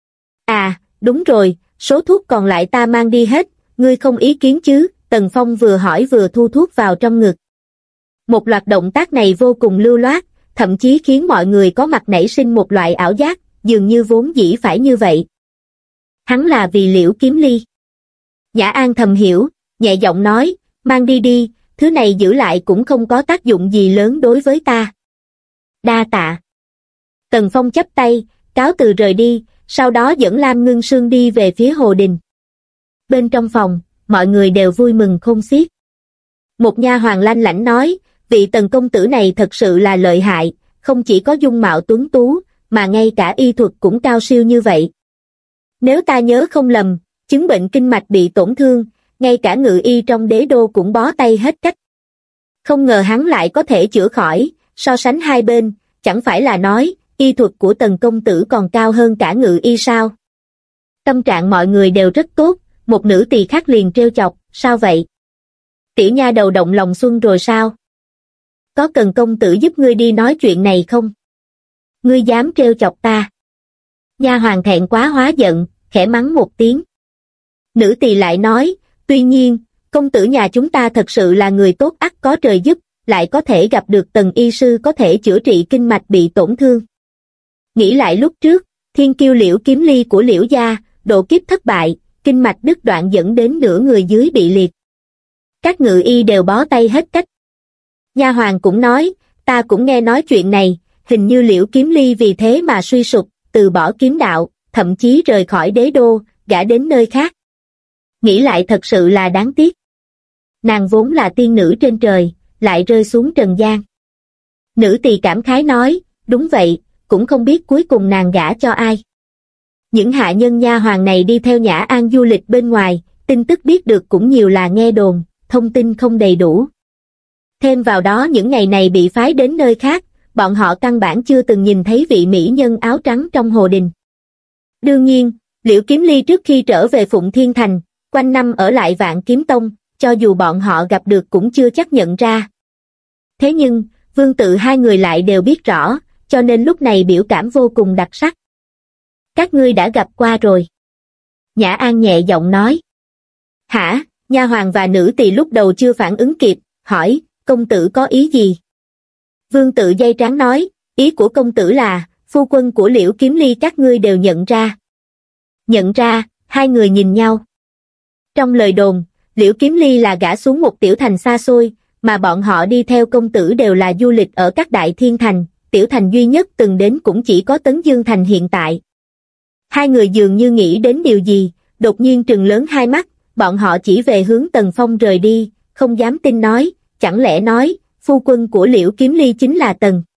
À, đúng rồi, số thuốc còn lại ta mang đi hết, ngươi không ý kiến chứ? Tần Phong vừa hỏi vừa thu thuốc vào trong ngực. Một loạt động tác này vô cùng lưu loát, thậm chí khiến mọi người có mặt nảy sinh một loại ảo giác, dường như vốn dĩ phải như vậy. Hắn là vì Liễu Kiếm Ly. Nhã An thầm hiểu, nhẹ giọng nói, mang đi đi, thứ này giữ lại cũng không có tác dụng gì lớn đối với ta. Đa tạ. Tần Phong chắp tay, cáo từ rời đi, sau đó dẫn Lam Ngưng Sương đi về phía hồ đình. Bên trong phòng, mọi người đều vui mừng khôn xiết. Một nha hoàn lanh lảnh nói, vị Tần công tử này thật sự là lợi hại, không chỉ có dung mạo tuấn tú, mà ngay cả y thuật cũng cao siêu như vậy. Nếu ta nhớ không lầm, chứng bệnh kinh mạch bị tổn thương, ngay cả ngự y trong đế đô cũng bó tay hết cách. Không ngờ hắn lại có thể chữa khỏi, so sánh hai bên, chẳng phải là nói, y thuật của Tần công tử còn cao hơn cả ngự y sao? Tâm trạng mọi người đều rất tốt, một nữ tỳ khác liền trêu chọc, sao vậy? Tiểu nha đầu động lòng xuân rồi sao? Có cần công tử giúp ngươi đi nói chuyện này không? Ngươi dám trêu chọc ta? Nha hoàn thẹn quá hóa giận, khẽ mắng một tiếng. Nữ tỳ lại nói, tuy nhiên, công tử nhà chúng ta thật sự là người tốt ắt có trời giúp, lại có thể gặp được Tần y sư có thể chữa trị kinh mạch bị tổn thương. Nghĩ lại lúc trước, thiên kiêu Liễu Kiếm Ly của Liễu gia, độ kiếp thất bại, kinh mạch đứt đoạn dẫn đến nửa người dưới bị liệt. Các ngự y đều bó tay hết cách. Nha hoàn cũng nói, ta cũng nghe nói chuyện này, hình như Liễu Kiếm Ly vì thế mà suy sụp, từ bỏ kiếm đạo, thậm chí rời khỏi đế đô, gả đến nơi khác. Nghĩ lại thật sự là đáng tiếc. Nàng vốn là tiên nữ trên trời, lại rơi xuống trần gian. Nữ tỳ cảm khái nói, đúng vậy, cũng không biết cuối cùng nàng gả cho ai. Những hạ nhân nha hoàn này đi theo Nhã An du lịch bên ngoài, tin tức biết được cũng nhiều là nghe đồn, thông tin không đầy đủ. Thêm vào đó những ngày này bị phái đến nơi khác, bọn họ căn bản chưa từng nhìn thấy vị mỹ nhân áo trắng trong hồ đình. Đương nhiên, Liễu Kiếm Ly trước khi trở về Phụng Thiên Thành, quanh năm ở lại Vạn Kiếm Tông, cho dù bọn họ gặp được cũng chưa chắc nhận ra. Thế nhưng, vương tự hai người lại đều biết rõ, cho nên lúc này biểu cảm vô cùng đặc sắc. Các ngươi đã gặp qua rồi. Nhã An nhẹ giọng nói. Hả? Nha hoàn và nữ tỳ lúc đầu chưa phản ứng kịp, hỏi, công tử có ý gì? Vương tự dây trắng nói, ý của công tử là, phu quân của Liễu Kiếm Ly các ngươi đều nhận ra. Nhận ra, hai người nhìn nhau. Trong lời đồn, Liễu Kiếm Ly là gả xuống một tiểu thành xa xôi, mà bọn họ đi theo công tử đều là du lịch ở các đại thiên thành, tiểu thành duy nhất từng đến cũng chỉ có Tấn Dương Thành hiện tại. Hai người dường như nghĩ đến điều gì, đột nhiên trừng lớn hai mắt, bọn họ chỉ về hướng Tần Phong rời đi, không dám tin nói, chẳng lẽ nói, phu quân của Liễu Kiếm Ly chính là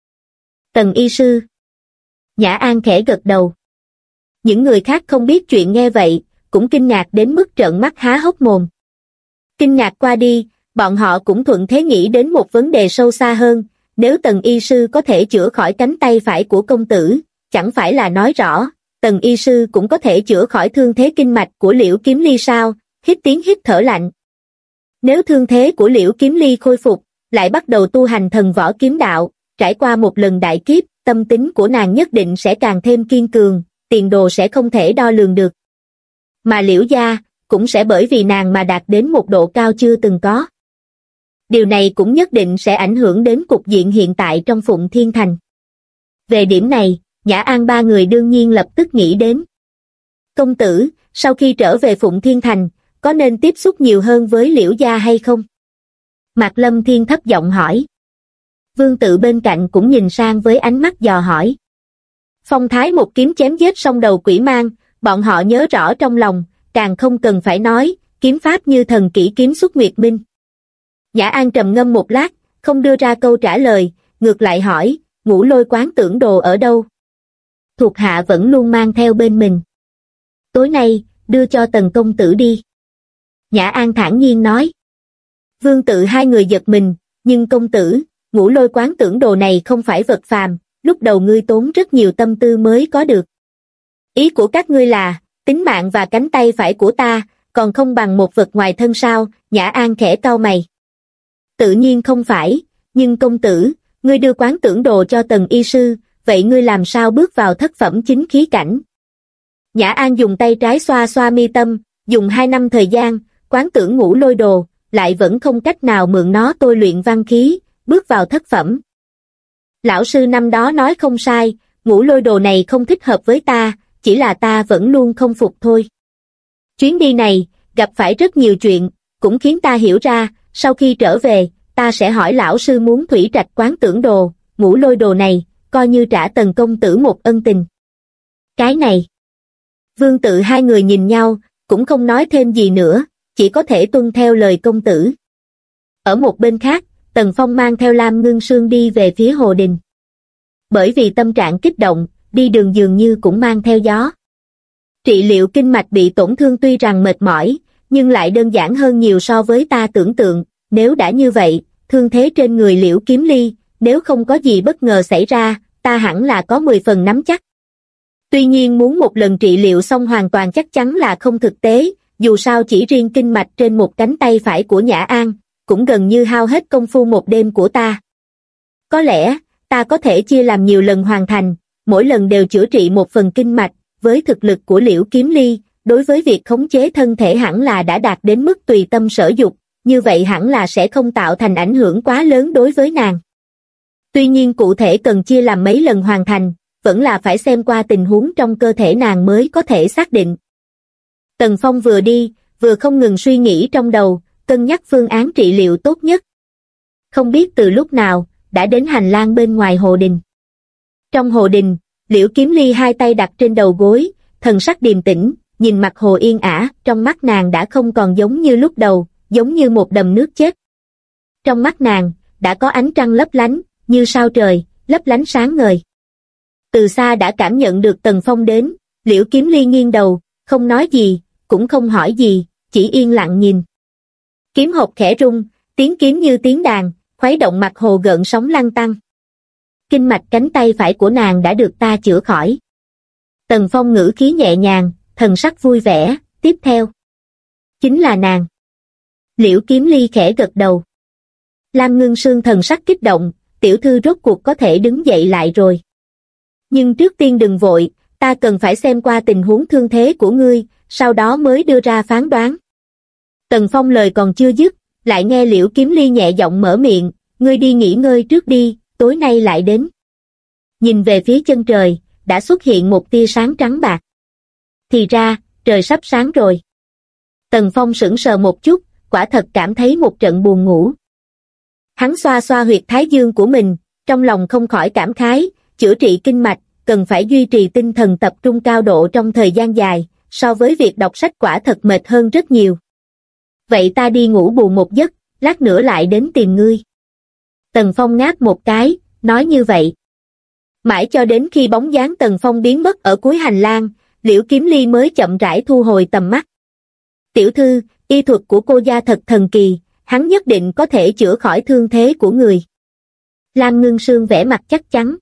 Tần y sư. Nhã An khẽ gật đầu. Những người khác không biết chuyện nghe vậy, cũng kinh ngạc đến mức trợn mắt há hốc mồm. Kinh ngạc qua đi, bọn họ cũng thuận thế nghĩ đến một vấn đề sâu xa hơn, nếu Tần y sư có thể chữa khỏi cánh tay phải của công tử, chẳng phải là nói rõ, Tần y sư cũng có thể chữa khỏi thương thế kinh mạch của Liễu Kiếm Ly sao? Hít thở lạnh. Nếu thương thế của Liễu Kiếm Ly khôi phục, lại bắt đầu tu hành thần võ kiếm đạo, trải qua một lần đại kiếp, tâm tính của nàng nhất định sẽ càng thêm kiên cường, tiền đồ sẽ không thể đo lường được. Mà Liễu gia cũng sẽ bởi vì nàng mà đạt đến một độ cao chưa từng có. Điều này cũng nhất định sẽ ảnh hưởng đến cục diện hiện tại trong Phụng Thiên Thành. Về điểm này, Nhã An ba người đương nhiên lập tức nghĩ đến. Công tử, sau khi trở về Phụng Thiên Thành, có nên tiếp xúc nhiều hơn với Liễu gia hay không? Mạc Lâm Thiên thấp giọng hỏi. Vương Tự bên cạnh cũng nhìn sang với ánh mắt dò hỏi. Phong thái một kiếm chém giết xong đầu quỷ mang, bọn họ nhớ rõ trong lòng, càng không cần phải nói, kiếm pháp như thần kỹ kiếm xuất nguyệt minh. Nhã An trầm ngâm một lát, không đưa ra câu trả lời, ngược lại hỏi, Ngũ Lôi Quán Tưởng Đồ ở đâu? Thuộc hạ vẫn luôn mang theo bên mình. Tối nay, đưa cho Tần công tử đi. Nhã An thản nhiên nói. Vương Tự hai người giật mình, nhưng công tử, Ngũ Lôi Quán Tưởng Đồ này không phải vật phàm, lúc đầu ngươi tốn rất nhiều tâm tư mới có được. Ý của các ngươi là, tính mạng và cánh tay phải của ta, còn không bằng một vật ngoài thân sao? Nhã An khẽ cau mày. Tự nhiên không phải, nhưng công tử, ngươi đưa Quán Tưởng Đồ cho Tần y sư, vậy ngươi làm sao bước vào thất phẩm chính khí cảnh? Nhã An dùng tay trái xoa xoa mi tâm, dùng 2 năm thời gian, quán tưởng Ngũ Lôi Đồ, lại vẫn không cách nào mượn nó tôi luyện văn khí, bước vào thất phẩm. Lão sư năm đó nói không sai, Ngũ Lôi Đồ này không thích hợp với ta, chỉ là ta vẫn luôn không phục thôi. Chuyến đi này, gặp phải rất nhiều chuyện, cũng khiến ta hiểu ra, sau khi trở về, ta sẽ hỏi lão sư muốn thủy trạch Quán Tưởng Đồ, Ngũ Lôi Đồ này, coi như trả Tần công tử một ân tình. Cái này. Vương Tự hai người nhìn nhau, cũng không nói thêm gì nữa, chỉ có thể tuân theo lời công tử. Ở một bên khác, Tần Phong mang theo Lam Ngưng Sương đi về phía Hồ Đình. Bởi vì tâm trạng kích động, đi đường dường như cũng mang theo gió. Trị liệu kinh mạch bị tổn thương tuy rằng mệt mỏi, nhưng lại đơn giản hơn nhiều so với ta tưởng tượng, nếu đã như vậy, thương thế trên người Liễu Kiếm Ly, nếu không có gì bất ngờ xảy ra, ta hẳn là có 10 phần nắm chắc. Tuy nhiên muốn một lần trị liệu xong hoàn toàn chắc chắn là không thực tế, dù sao chỉ riêng kinh mạch trên một cánh tay phải của Nhã An, cũng gần như hao hết công phu một đêm của ta. Có lẽ, ta có thể chia làm nhiều lần hoàn thành, mỗi lần đều chữa trị một phần kinh mạch, với thực lực của Liễu Kiếm Ly, đối với việc khống chế thân thể hẳn là đã đạt đến mức tùy tâm sở dục, như vậy hẳn là sẽ không tạo thành ảnh hưởng quá lớn đối với nàng. Tuy nhiên cụ thể cần chia làm mấy lần hoàn thành, vẫn là phải xem qua tình huống trong cơ thể nàng mới có thể xác định. Tần Phong vừa đi, vừa không ngừng suy nghĩ trong đầu, cân nhắc phương án trị liệu tốt nhất. Không biết từ lúc nào, đã đến hành lang bên ngoài Hồ Đình. Trong Hồ Đình, Liễu Kiếm Ly hai tay đặt trên đầu gối, thần sắc điềm tĩnh, nhìn mặt hồ yên ả, trong mắt nàng đã không còn giống như lúc đầu, giống như một đầm nước chết. Trong mắt nàng, đã có ánh trăng lấp lánh, như sao trời, lấp lánh sáng ngời. Từ xa đã cảm nhận được Tần Phong đến, Liễu Kiếm Ly nghiêng đầu, không nói gì, cũng không hỏi gì, chỉ yên lặng nhìn. Kiếm hộp khẽ rung, tiếng kiếm như tiếng đàn, khuấy động mặt hồ gợn sóng lăn tăn. Kinh mạch cánh tay phải của nàng đã được ta chữa khỏi. Tần Phong ngữ khí nhẹ nhàng, thần sắc vui vẻ, tiếp theo. Chính là nàng. Liễu Kiếm Ly khẽ gật đầu. Lam Ngưng Sương thần sắc kích động, tiểu thư rốt cuộc có thể đứng dậy lại rồi. Nhưng trước tiên đừng vội, ta cần phải xem qua tình huống thương thế của ngươi, sau đó mới đưa ra phán đoán. Tần Phong lời còn chưa dứt, lại nghe Liễu Kiếm Ly nhẹ giọng mở miệng, ngươi đi nghỉ ngơi trước đi, tối nay lại đến. Nhìn về phía chân trời, đã xuất hiện một tia sáng trắng bạc. Thì ra, trời sắp sáng rồi. Tần Phong sững sờ một chút, quả thật cảm thấy một trận buồn ngủ. Hắn xoa xoa huyệt thái dương của mình, trong lòng không khỏi cảm khái, chữa trị kinh mạch, cần phải duy trì tinh thần tập trung cao độ trong thời gian dài, so với việc đọc sách quả thật mệt hơn rất nhiều. Vậy ta đi ngủ bù một giấc, lát nữa lại đến tìm ngươi. Tần Phong ngáp một cái, nói như vậy. Mãi cho đến khi bóng dáng Tần Phong biến mất ở cuối hành lang, Liễu Kiếm Ly mới chậm rãi thu hồi tầm mắt. Tiểu thư, y thuật của cô gia thật thần kỳ, hắn nhất định có thể chữa khỏi thương thế của người. Lam Ngưng Sương vẻ mặt chắc chắn.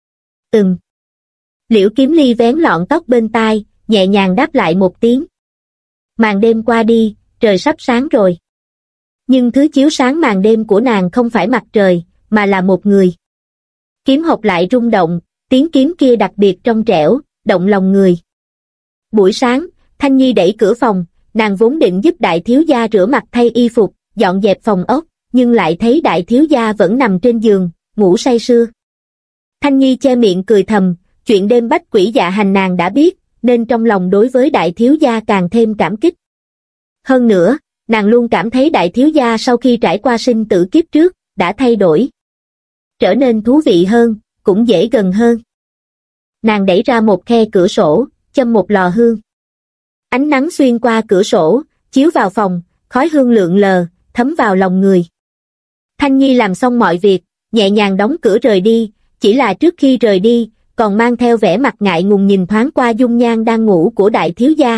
Liễu Kiếm Ly vén lọn tóc bên tai, nhẹ nhàng đáp lại một tiếng. Màn đêm qua đi, trời sắp sáng rồi. Nhưng thứ chiếu sáng màn đêm của nàng không phải mặt trời, mà là một người. Kiếm hộp lại rung động, tiếng kiếm kia đặc biệt trong trẻo, động lòng người. Buổi sáng, Thanh Nhi đẩy cửa phòng, nàng vốn định giúp đại thiếu gia rửa mặt thay y phục, dọn dẹp phòng ốc, nhưng lại thấy đại thiếu gia vẫn nằm trên giường, ngủ say sưa. Thanh Nhi che miệng cười thầm, chuyện đêm bách quỷ dạ hành nàng đã biết, nên trong lòng đối với đại thiếu gia càng thêm cảm kích. Hơn nữa, nàng luôn cảm thấy đại thiếu gia sau khi trải qua sinh tử kiếp trước, đã thay đổi. Trở nên thú vị hơn, cũng dễ gần hơn. Nàng đẩy ra một khe cửa sổ, châm một lò hương. Ánh nắng xuyên qua cửa sổ, chiếu vào phòng, khói hương lượn lờ, thấm vào lòng người. Thanh Nhi làm xong mọi việc, nhẹ nhàng đóng cửa rời đi, chỉ là trước khi rời đi, còn mang theo vẻ mặt ngại ngùng nhìn thoáng qua dung nhan đang ngủ của đại thiếu gia.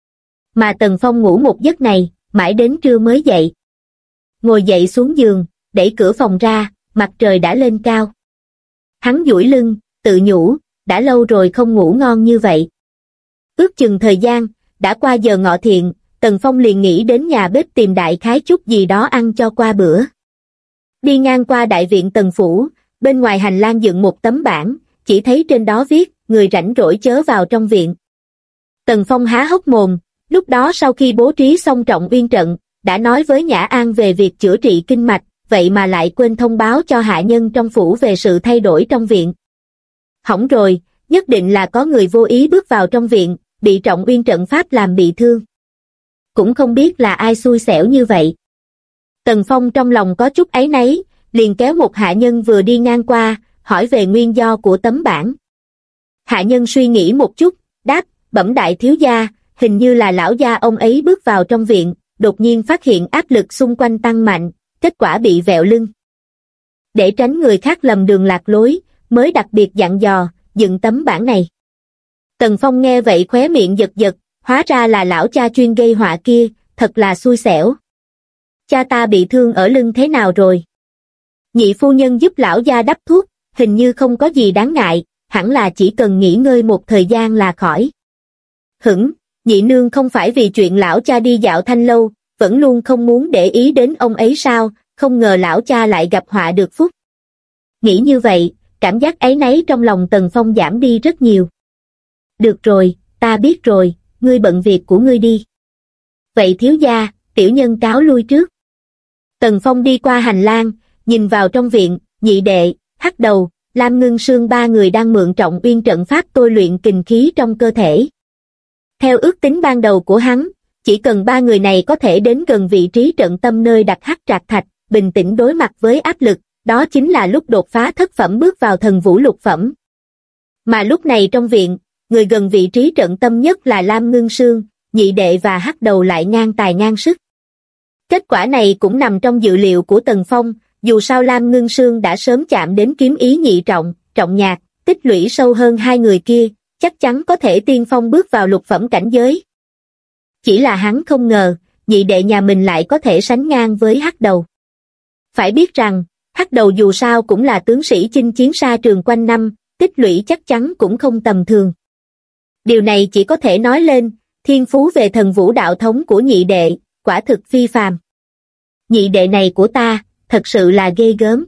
Mà Tần Phong ngủ một giấc này, mãi đến trưa mới dậy. Ngồi dậy xuống giường, đẩy cửa phòng ra, mặt trời đã lên cao. Hắn duỗi lưng, tự nhủ, đã lâu rồi không ngủ ngon như vậy. Ước chừng thời gian, đã qua giờ ngọ thiện, Tần Phong liền nghĩ đến nhà bếp tìm đại khái chút gì đó ăn cho qua bữa. Đi ngang qua đại viện Tần Phủ, bên ngoài hành lang dựng một tấm bảng, chỉ thấy trên đó viết, người rảnh rỗi chớ vào trong viện. Tần Phong há hốc mồm, lúc đó sau khi bố trí xong Trọng Uyên trận, đã nói với Nhã An về việc chữa trị kinh mạch, vậy mà lại quên thông báo cho hạ nhân trong phủ về sự thay đổi trong viện. Hỏng rồi, nhất định là có người vô ý bước vào trong viện, bị Trọng Uyên trận pháp làm bị thương. Cũng không biết là ai xui xẻo như vậy. Tần Phong trong lòng có chút áy náy, liền kéo một hạ nhân vừa đi ngang qua, hỏi về nguyên do của tấm bảng. Hạ nhân suy nghĩ một chút, đáp, bẩm đại thiếu gia, hình như là lão gia ông ấy bước vào trong viện, đột nhiên phát hiện áp lực xung quanh tăng mạnh, kết quả bị vẹo lưng. Để tránh người khác lầm đường lạc lối, mới đặc biệt dặn dò, dựng tấm bảng này. Tần Phong nghe vậy khóe miệng giật giật, hóa ra là lão cha chuyên gây họa kia, thật là xui xẻo. Cha ta bị thương ở lưng thế nào rồi? Nhị phu nhân giúp lão gia đắp thuốc, hình như không có gì đáng ngại, hẳn là chỉ cần nghỉ ngơi một thời gian là khỏi. Nhị nương không phải vì chuyện lão cha đi dạo Thanh lâu, vẫn luôn không muốn để ý đến ông ấy sao, không ngờ lão cha lại gặp họa được phúc. Nghĩ như vậy, cảm giác áy náy trong lòng Tần Phong giảm đi rất nhiều. Được rồi, ta biết rồi, ngươi bận việc của ngươi đi. Vậy thiếu gia, tiểu nhân cáo lui trước. Tần Phong đi qua hành lang, nhìn vào trong viện, Nhị đệ, Hắc Đầu, Lam Ngưng Sương ba người đang mượn Trọng Uyên trận pháp tôi luyện kình khí trong cơ thể. Theo ước tính ban đầu của hắn, chỉ cần ba người này có thể đến gần vị trí trận tâm nơi đặt Hắc Trạc Thạch, bình tĩnh đối mặt với áp lực, đó chính là lúc đột phá thất phẩm bước vào thần vũ lục phẩm. Mà lúc này trong viện, người gần vị trí trận tâm nhất là Lam Ngưng Sương, Nhị đệ và Hắc Đầu lại ngang tài ngang sức. Kết quả này cũng nằm trong dự liệu của Tần Phong, dù sao Lam Ngưng Sương đã sớm chạm đến kiếm ý nhị trọng, trọng nhạc, tích lũy sâu hơn hai người kia, chắc chắn có thể tiên phong bước vào lục phẩm cảnh giới. Chỉ là hắn không ngờ, nhị đệ nhà mình lại có thể sánh ngang với Hắc Đầu. Phải biết rằng, Hắc Đầu dù sao cũng là tướng sĩ chinh chiến xa trường quanh năm, tích lũy chắc chắn cũng không tầm thường. Điều này chỉ có thể nói lên, thiên phú về thần vũ đạo thống của nhị đệ, quả thực phi phàm. Nhị đệ này của ta, thật sự là ghê gớm.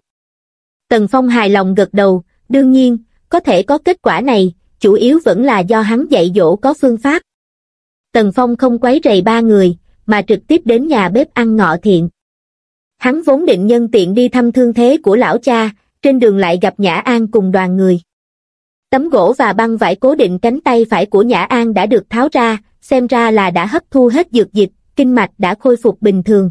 Tần Phong hài lòng gật đầu, đương nhiên, có thể có kết quả này, chủ yếu vẫn là do hắn dạy dỗ có phương pháp. Tần Phong không quấy rầy ba người, mà trực tiếp đến nhà bếp ăn ngọ thiện. Hắn vốn định nhân tiện đi thăm thương thế của lão cha, trên đường lại gặp Nhã An cùng đoàn người. Tấm gỗ và băng vải cố định cánh tay phải của Nhã An đã được tháo ra, xem ra là đã hấp thu hết dược dịch, kinh mạch đã khôi phục bình thường.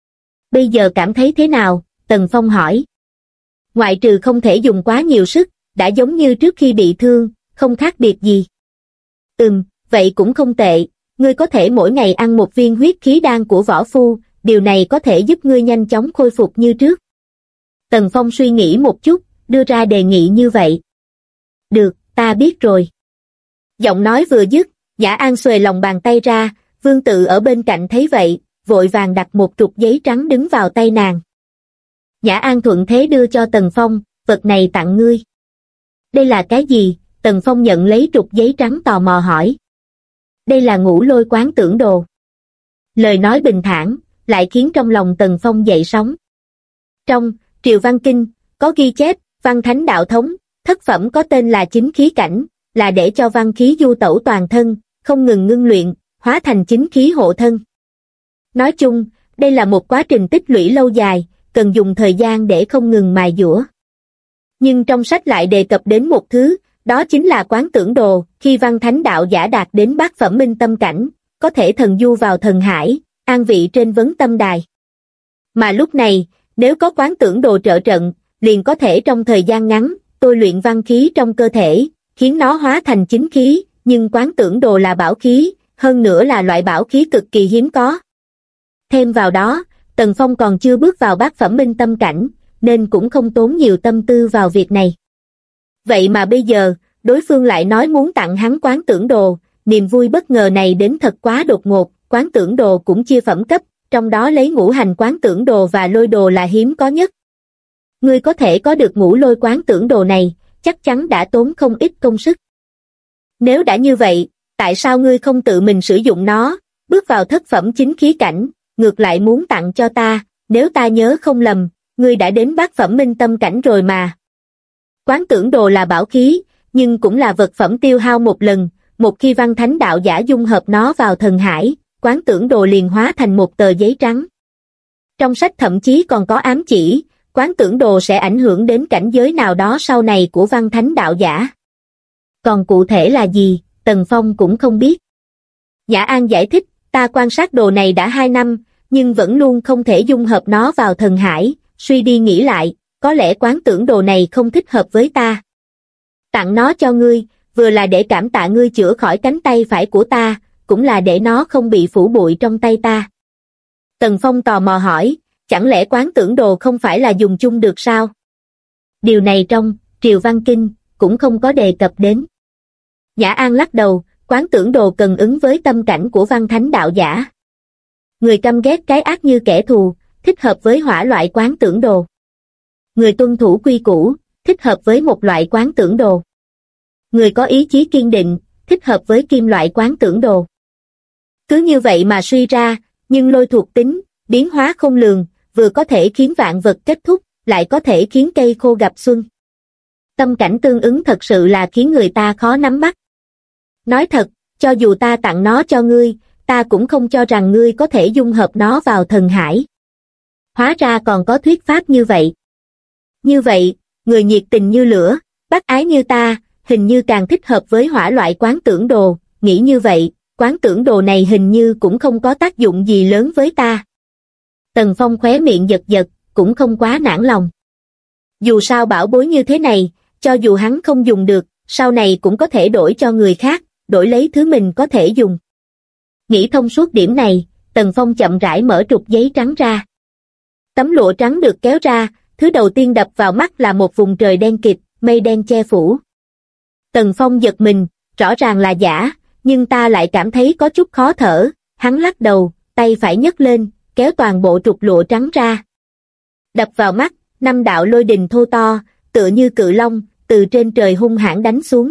Bây giờ cảm thấy thế nào? Tần Phong hỏi. Ngoại trừ không thể dùng quá nhiều sức, đã giống như trước khi bị thương, không khác biệt gì. Vậy cũng không tệ, ngươi có thể mỗi ngày ăn một viên huyết khí đan của võ phu, điều này có thể giúp ngươi nhanh chóng khôi phục như trước. Tần Phong suy nghĩ một chút, đưa ra đề nghị như vậy. Được, ta biết rồi. Giọng nói vừa dứt, Nhã An xuề lòng bàn tay ra, Vương Tự ở bên cạnh thấy vậy, vội vàng đặt một trục giấy trắng đứng vào tay nàng. Nhã An thuận thế đưa cho Tần Phong, vật này tặng ngươi. Đây là cái gì? Tần Phong nhận lấy trục giấy trắng tò mò hỏi. Đây là Ngũ Lôi Quán Tưởng Đồ. Lời nói bình thản, lại khiến trong lòng Tần Phong dậy sóng. Trong Triều Văn Kinh, có ghi chép, văn thánh đạo thống, thất phẩm có tên là chính khí cảnh, là để cho văn khí du tẩu toàn thân, không ngừng ngưng luyện, hóa thành chính khí hộ thân. Nói chung, đây là một quá trình tích lũy lâu dài, cần dùng thời gian để không ngừng mài dũa. Nhưng trong sách lại đề cập đến một thứ, đó chính là Quán Tưởng Đồ, khi văn thánh đạo giả đạt đến bát phẩm minh tâm cảnh, có thể thần du vào thần hải, an vị trên vấn tâm đài. Mà lúc này, nếu có Quán Tưởng Đồ trợ trận, liền có thể trong thời gian ngắn, tôi luyện văn khí trong cơ thể, khiến nó hóa thành chính khí, nhưng Quán Tưởng Đồ là bảo khí, hơn nữa là loại bảo khí cực kỳ hiếm có. Thêm vào đó, Tần Phong còn chưa bước vào bát phẩm minh tâm cảnh, nên cũng không tốn nhiều tâm tư vào việc này. Vậy mà bây giờ, đối phương lại nói muốn tặng hắn Quán Tưởng Đồ, niềm vui bất ngờ này đến thật quá đột ngột. Quán Tưởng Đồ cũng chia phẩm cấp, trong đó lấy ngũ hành Quán Tưởng Đồ và lôi đồ là hiếm có nhất. Ngươi có thể có được ngũ lôi Quán Tưởng Đồ này, chắc chắn đã tốn không ít công sức. Nếu đã như vậy, tại sao ngươi không tự mình sử dụng nó, bước vào thất phẩm chính khí cảnh, ngược lại muốn tặng cho ta? Nếu ta nhớ không lầm, ngươi đã đến bát phẩm minh tâm cảnh rồi mà. Quán Tưởng Đồ là bảo khí, nhưng cũng là vật phẩm tiêu hao một lần, một khi văn thánh đạo giả dung hợp nó vào thần hải, Quán Tưởng Đồ liền hóa thành một tờ giấy trắng. Trong sách thậm chí còn có ám chỉ, Quán Tưởng Đồ sẽ ảnh hưởng đến cảnh giới nào đó sau này của văn thánh đạo giả. Còn cụ thể là gì, Tần Phong cũng không biết. Nhã An giải thích, ta quan sát đồ này đã 2 năm, nhưng vẫn luôn không thể dung hợp nó vào thần hải, suy đi nghĩ lại, có lẽ Quán Tưởng Đồ này không thích hợp với ta. Tặng nó cho ngươi, vừa là để cảm tạ ngươi chữa khỏi cánh tay phải của ta, cũng là để nó không bị phủ bụi trong tay ta. Tần Phong tò mò hỏi, chẳng lẽ Quán Tưởng Đồ không phải là dùng chung được sao? Điều này trong Triều Văn Kinh cũng không có đề cập đến. Nhã An lắc đầu, Quán Tưởng Đồ cần ứng với tâm cảnh của văn thánh đạo giả. Người căm ghét cái ác như kẻ thù, thích hợp với hỏa loại Quán Tưởng Đồ. Người tuân thủ quy củ, thích hợp với một loại Quán Tưởng Đồ. Người có ý chí kiên định, thích hợp với kim loại Quán Tưởng Đồ. Cứ như vậy mà suy ra, nhưng lôi thuộc tính, biến hóa không lường, vừa có thể khiến vạn vật kết thúc, lại có thể khiến cây khô gặp xuân. Tâm cảnh tương ứng thật sự là khiến người ta khó nắm bắt. Nói thật, cho dù ta tặng nó cho ngươi, ta cũng không cho rằng ngươi có thể dung hợp nó vào thần hải. Hóa ra còn có thuyết pháp như vậy. Như vậy, người nhiệt tình như lửa, bác ái như ta, hình như càng thích hợp với hỏa loại Quán Tưởng Đồ, nghĩ như vậy, Quán Tưởng Đồ này hình như cũng không có tác dụng gì lớn với ta. Tần Phong khóe miệng giật giật, cũng không quá nản lòng. Dù sao bảo bối như thế này, cho dù hắn không dùng được, sau này cũng có thể đổi cho người khác, đổi lấy thứ mình có thể dùng. Nghĩ thông suốt điểm này, Tần Phong chậm rãi mở trục giấy trắng ra. Tấm lụa trắng được kéo ra, thứ đầu tiên đập vào mắt là một vùng trời đen kịt, mây đen che phủ. Tần Phong giật mình, rõ ràng là giả, nhưng ta lại cảm thấy có chút khó thở, hắn lắc đầu, tay phải nhấc lên, kéo toàn bộ trục lụa trắng ra. Đập vào mắt, 5 đạo lôi đình thô to, tựa như cự long, từ trên trời hung hãn đánh xuống.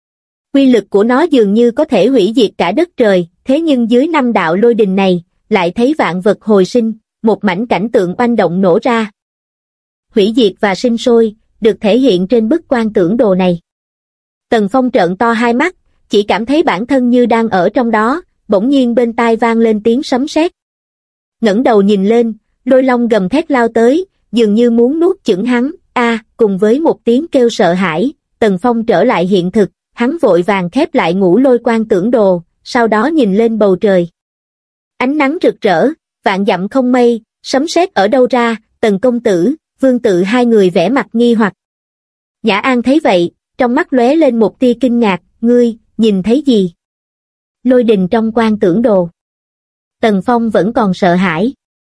Quy lực của nó dường như có thể hủy diệt cả đất trời, thế nhưng dưới 5 đạo lôi đình này, lại thấy vạn vật hồi sinh, một mảnh cảnh tượng oanh động nổ ra. Hủy diệt và sinh sôi, được thể hiện trên bức Quán Tưởng Đồ này. Tần Phong trợn to hai mắt, chỉ cảm thấy bản thân như đang ở trong đó, bỗng nhiên bên tai vang lên tiếng sấm sét. Ngẩng đầu nhìn lên, lôi long gầm thét lao tới, dường như muốn nuốt chửng hắn. Cùng với một tiếng kêu sợ hãi, Tần Phong trở lại hiện thực, hắn vội vàng khép lại ngũ lôi Quán Tưởng Đồ, sau đó nhìn lên bầu trời. Ánh nắng rực rỡ, vạn dặm không mây, sấm sét ở đâu ra? Tần công tử, Vương Tự hai người vẻ mặt nghi hoặc. Nhã An thấy vậy, trong mắt lóe lên một tia kinh ngạc, ngươi, nhìn thấy gì? Lôi đình trong Quán Tưởng Đồ. Tần Phong vẫn còn sợ hãi.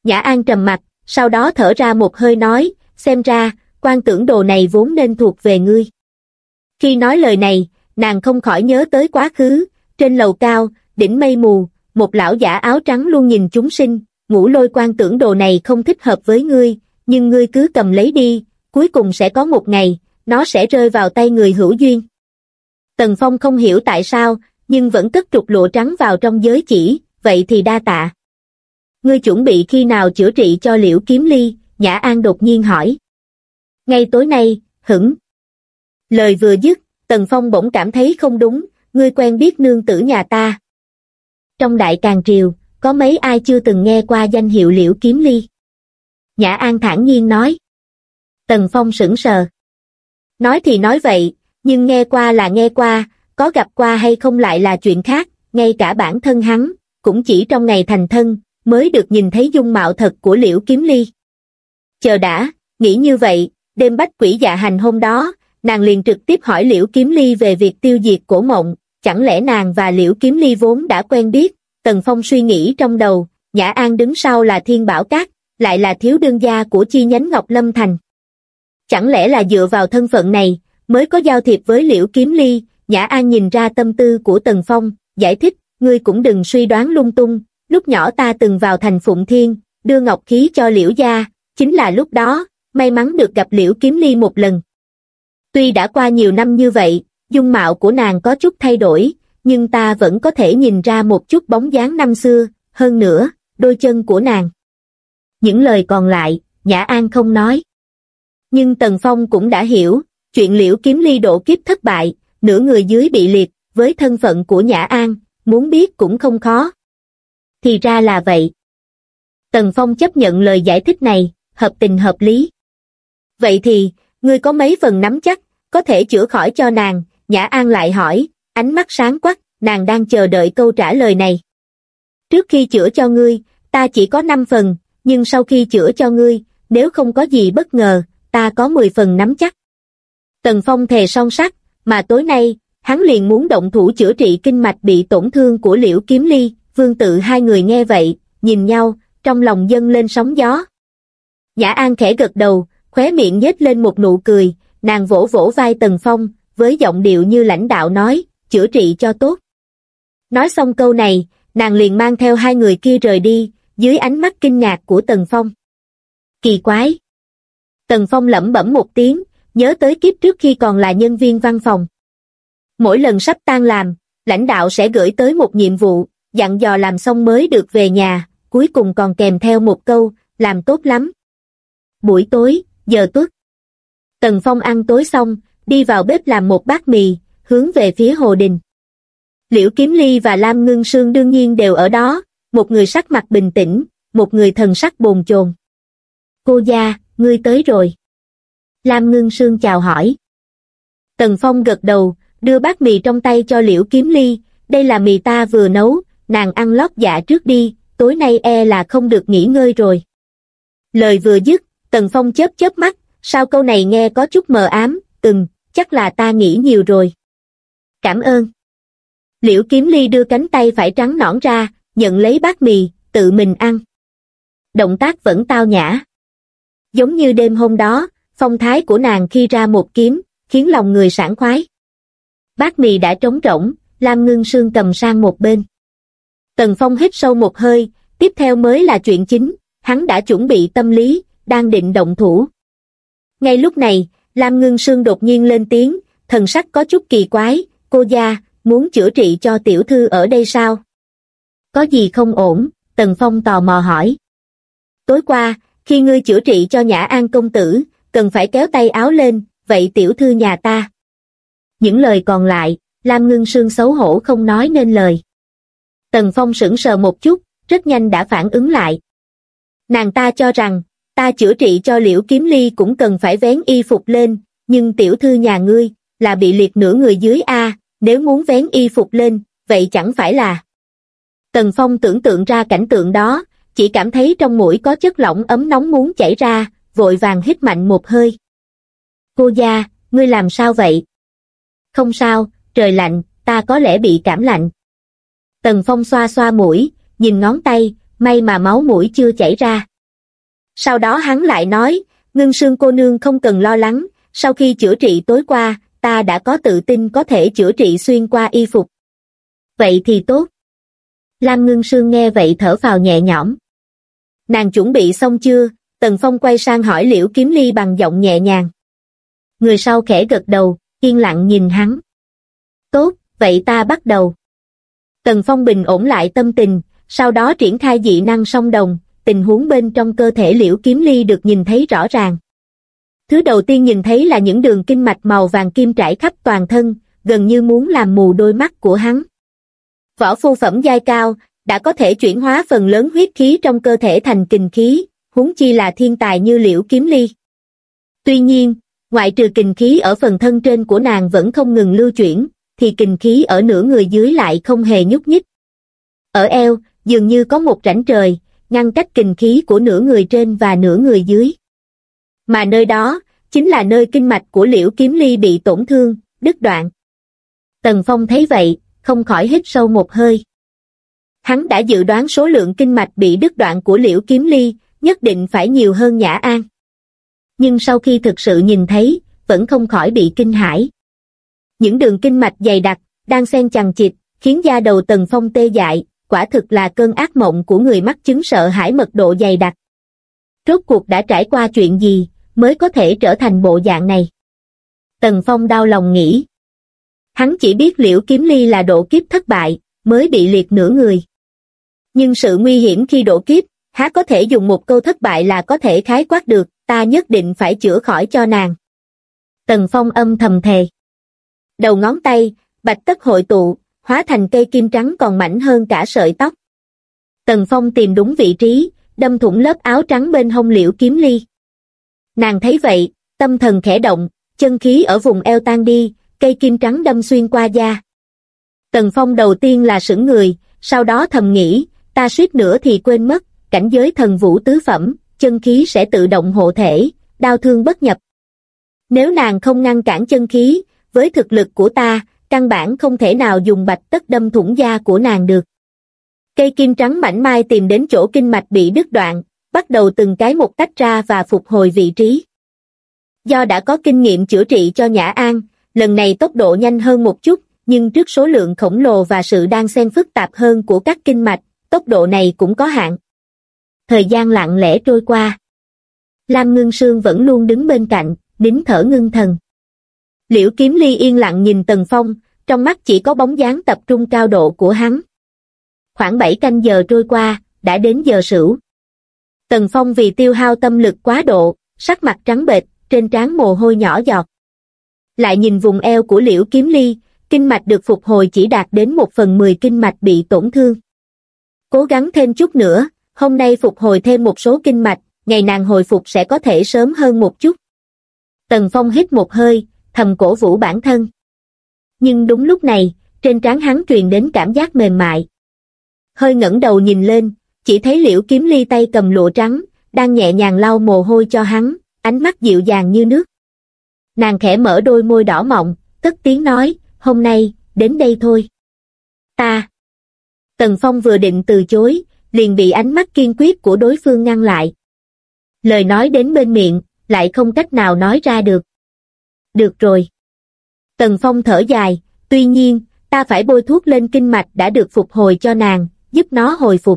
Nhã An trầm mặt, sau đó thở ra một hơi nói, xem ra, quan tưởng đồ này vốn nên thuộc về ngươi. Khi nói lời này, nàng không khỏi nhớ tới quá khứ, trên lầu cao, đỉnh mây mù, một lão giả áo trắng luôn nhìn chúng sinh, Ngũ Lôi quan tưởng đồ này không thích hợp với ngươi, nhưng ngươi cứ cầm lấy đi, cuối cùng sẽ có một ngày, nó sẽ rơi vào tay người hữu duyên. Tần Phong không hiểu tại sao, nhưng vẫn cất trục lụa trắng vào trong giới chỉ, vậy thì đa tạ. Ngươi chuẩn bị khi nào chữa trị cho Liễu Kiếm Ly? Nhã An đột nhiên hỏi. Ngay tối nay, hửng. Lời vừa dứt, Tần Phong bỗng cảm thấy không đúng, ngươi quen biết nương tử nhà ta. Trong Đại Càn Triều, có mấy ai chưa từng nghe qua danh hiệu Liễu Kiếm Ly? Nhã An thản nhiên nói. Tần Phong sững sờ. Nói thì nói vậy, nhưng nghe qua là nghe qua, có gặp qua hay không lại là chuyện khác, ngay cả bản thân hắn, cũng chỉ trong ngày thành thân, mới được nhìn thấy dung mạo thật của Liễu Kiếm Ly. Chờ đã, nghĩ như vậy, đêm bách quỷ dạ hành hôm đó, nàng liền trực tiếp hỏi Liễu Kiếm Ly về việc tiêu diệt Cổ Mộng, chẳng lẽ nàng và Liễu Kiếm Ly vốn đã quen biết? Tần Phong suy nghĩ trong đầu, Nhã An đứng sau là Thiên Bảo Các, lại là thiếu đương gia của chi nhánh Ngọc Lâm Thành. Chẳng lẽ là dựa vào thân phận này, mới có giao thiệp với Liễu Kiếm Ly? Nhã An nhìn ra tâm tư của Tần Phong, giải thích, ngươi cũng đừng suy đoán lung tung, lúc nhỏ ta từng vào thành Phụng Thiên, đưa ngọc khí cho Liễu gia, chính là lúc đó, may mắn được gặp Liễu Kiếm Ly một lần. Tuy đã qua nhiều năm như vậy, dung mạo của nàng có chút thay đổi, nhưng ta vẫn có thể nhìn ra một chút bóng dáng năm xưa, hơn nữa, đôi chân của nàng. Những lời còn lại, Nhã An không nói. Nhưng Tần Phong cũng đã hiểu, chuyện Liễu Kiếm Ly độ kiếp thất bại, nửa người dưới bị liệt, với thân phận của Nhã An, muốn biết cũng không khó. Thì ra là vậy. Tần Phong chấp nhận lời giải thích này, hợp tình hợp lý. Vậy thì, ngươi có mấy phần nắm chắc, có thể chữa khỏi cho nàng? Nhã An lại hỏi, ánh mắt sáng quắc, nàng đang chờ đợi câu trả lời này. Trước khi chữa cho ngươi, ta chỉ có 5 phần, nhưng sau khi chữa cho ngươi, nếu không có gì bất ngờ, ta có 10 phần nắm chắc. Tần Phong thề son sắt, mà tối nay, hắn liền muốn động thủ chữa trị kinh mạch bị tổn thương của Liễu Kiếm Ly. Vương Tự hai người nghe vậy, nhìn nhau, trong lòng dâng lên sóng gió. Nhã An khẽ gật đầu, khóe miệng nhếch lên một nụ cười, nàng vỗ vỗ vai Tần Phong, với giọng điệu như lãnh đạo nói, chữa trị cho tốt. Nói xong câu này, nàng liền mang theo hai người kia rời đi, dưới ánh mắt kinh ngạc của Tần Phong. Kỳ quái! Tần Phong lẩm bẩm một tiếng, nhớ tới kiếp trước khi còn là nhân viên văn phòng. Mỗi lần sắp tan làm, lãnh đạo sẽ gửi tới một nhiệm vụ, dặn dò làm xong mới được về nhà, cuối cùng còn kèm theo một câu, làm tốt lắm. Buổi tối, giờ tuất. Tần Phong ăn tối xong, đi vào bếp làm một bát mì, hướng về phía hồ đình. Liễu Kiếm Ly và Lam Ngưng Sương đương nhiên đều ở đó, một người sắc mặt bình tĩnh, một người thần sắc bồn chồn. Cô gia, ngươi tới rồi. Lam Ngưng Sương chào hỏi. Tần Phong gật đầu, đưa bát mì trong tay cho Liễu Kiếm Ly, đây là mì ta vừa nấu, nàng ăn lót dạ trước đi, tối nay là không được nghỉ ngơi rồi. Lời vừa dứt, Tần Phong chớp chớp mắt, sao câu này nghe có chút mờ ám, chắc là ta nghĩ nhiều rồi. Cảm ơn. Liễu Kiếm Ly đưa cánh tay phải trắng nõn ra, nhận lấy bát mì, tự mình ăn. Động tác vẫn tao nhã. Giống như đêm hôm đó, phong thái của nàng khi ra một kiếm, khiến lòng người sảng khoái. Bát mì đã trống rỗng, Lam Ngưng Sương cầm sang một bên. Tần Phong hít sâu một hơi, tiếp theo mới là chuyện chính, hắn đã chuẩn bị tâm lý, đang định động thủ. Ngay lúc này, Lam Ngưng Sương đột nhiên lên tiếng, thần sắc có chút kỳ quái, cô gia, muốn chữa trị cho tiểu thư ở đây sao? Có gì không ổn? Tần Phong tò mò hỏi. Tối qua, khi ngươi chữa trị cho Nhã An công tử, cần phải kéo tay áo lên, vậy tiểu thư nhà ta. Những lời còn lại, Lam Ngưng Sương xấu hổ không nói nên lời. Tần Phong sững sờ một chút, rất nhanh đã phản ứng lại. Nàng ta cho rằng, ta chữa trị cho Liễu Kiếm Ly cũng cần phải vén y phục lên, nhưng tiểu thư nhà ngươi, là bị liệt nửa người dưới a, nếu muốn vén y phục lên, vậy chẳng phải là... Tần Phong tưởng tượng ra cảnh tượng đó, chỉ cảm thấy trong mũi có chất lỏng ấm nóng muốn chảy ra, vội vàng hít mạnh một hơi. Cô gia, ngươi làm sao vậy? Không sao, trời lạnh, ta có lẽ bị cảm lạnh. Tần Phong xoa xoa mũi, nhìn ngón tay, may mà máu mũi chưa chảy ra. Sau đó hắn lại nói, Ngưng Sương cô nương không cần lo lắng, sau khi chữa trị tối qua, ta đã có tự tin có thể chữa trị xuyên qua y phục. Vậy thì tốt. Lam Ngưng Sương nghe vậy thở phào nhẹ nhõm. Nàng chuẩn bị xong chưa? Tần Phong quay sang hỏi Liễu Kiếm Ly bằng giọng nhẹ nhàng. Người sau khẽ gật đầu, yên lặng nhìn hắn. Tốt, vậy ta bắt đầu. Tần Phong bình ổn lại tâm tình, sau đó triển khai dị năng song đồng, tình huống bên trong cơ thể Liễu Kiếm Ly được nhìn thấy rõ ràng. Thứ đầu tiên nhìn thấy là những đường kinh mạch màu vàng kim trải khắp toàn thân, gần như muốn làm mù đôi mắt của hắn. Võ phu phẩm giai cao, đã có thể chuyển hóa phần lớn huyết khí trong cơ thể thành kình khí, huống chi là thiên tài như Liễu Kiếm Ly. Tuy nhiên, ngoại trừ kình khí ở phần thân trên của nàng vẫn không ngừng lưu chuyển, thì kình khí ở nửa người dưới lại không hề nhúc nhích. Ở eo, dường như có một rãnh trời, ngăn cách kình khí của nửa người trên và nửa người dưới. Mà nơi đó, chính là nơi kinh mạch của Liễu Kiếm Ly bị tổn thương, đứt đoạn. Tần Phong thấy vậy, không khỏi hít sâu một hơi. Hắn đã dự đoán số lượng kinh mạch bị đứt đoạn của Liễu Kiếm Ly, nhất định phải nhiều hơn Nhã An. Nhưng sau khi thực sự nhìn thấy, vẫn không khỏi bị kinh hãi. Những đường kinh mạch dày đặc, đang xen chằng chịt, khiến da đầu Tần Phong tê dại, quả thực là cơn ác mộng của người mắc chứng sợ hãi mật độ dày đặc. Rốt cuộc đã trải qua chuyện gì, mới có thể trở thành bộ dạng này? Tần Phong đau lòng nghĩ. Hắn chỉ biết Liễu Kiếm Ly là độ kiếp thất bại, mới bị liệt nửa người. Nhưng sự nguy hiểm khi độ kiếp, há có thể dùng một câu thất bại là có thể khái quát được, ta nhất định phải chữa khỏi cho nàng. Tần Phong âm thầm thề. Đầu ngón tay, bạch tất hội tụ, hóa thành cây kim trắng còn mảnh hơn cả sợi tóc. Tần Phong tìm đúng vị trí, đâm thủng lớp áo trắng bên hông Liễu Kiếm Ly. Nàng thấy vậy, tâm thần khẽ động, chân khí ở vùng eo tan đi, cây kim trắng đâm xuyên qua da. Tần Phong đầu tiên là sững người, sau đó thầm nghĩ, ta suýt nữa thì quên mất, cảnh giới thần vũ tứ phẩm, chân khí sẽ tự động hộ thể, đao thương bất nhập. Nếu nàng không ngăn cản chân khí, với thực lực của ta, căn bản không thể nào dùng bạch tất đâm thủng da của nàng được. Cây kim trắng mảnh mai tìm đến chỗ kinh mạch bị đứt đoạn, bắt đầu từng cái một tách ra và phục hồi vị trí. Do đã có kinh nghiệm chữa trị cho Nhã An, lần này tốc độ nhanh hơn một chút, nhưng trước số lượng khổng lồ và sự đan xen phức tạp hơn của các kinh mạch, tốc độ này cũng có hạn. Thời gian lặng lẽ trôi qua. Lam Ngưng Sương vẫn luôn đứng bên cạnh, nín thở ngưng thần. Liễu Kiếm Ly yên lặng nhìn Tần Phong, trong mắt chỉ có bóng dáng tập trung cao độ của hắn. Khoảng 7 canh giờ trôi qua, đã đến giờ sửu. Tần Phong vì tiêu hao tâm lực quá độ, sắc mặt trắng bệch, trên trán mồ hôi nhỏ giọt. Lại nhìn vùng eo của Liễu Kiếm Ly, kinh mạch được phục hồi chỉ đạt đến 1/10 kinh mạch bị tổn thương. Cố gắng thêm chút nữa, hôm nay phục hồi thêm một số kinh mạch, ngày nàng hồi phục sẽ có thể sớm hơn một chút. Tần Phong hít một hơi, thầm cổ vũ bản thân. Nhưng đúng lúc này, trên trán hắn truyền đến cảm giác mềm mại. Hơi ngẩng đầu nhìn lên, chỉ thấy Liễu Kiếm Ly tay cầm lụa trắng, đang nhẹ nhàng lau mồ hôi cho hắn, ánh mắt dịu dàng như nước. Nàng khẽ mở đôi môi đỏ mọng, cất tiếng nói, hôm nay, đến đây thôi. Ta. Tần Phong vừa định từ chối, liền bị ánh mắt kiên quyết của đối phương ngăn lại. Lời nói đến bên miệng, lại không cách nào nói ra được. Được rồi. Tần Phong thở dài, tuy nhiên, ta phải bôi thuốc lên kinh mạch đã được phục hồi cho nàng, giúp nó hồi phục.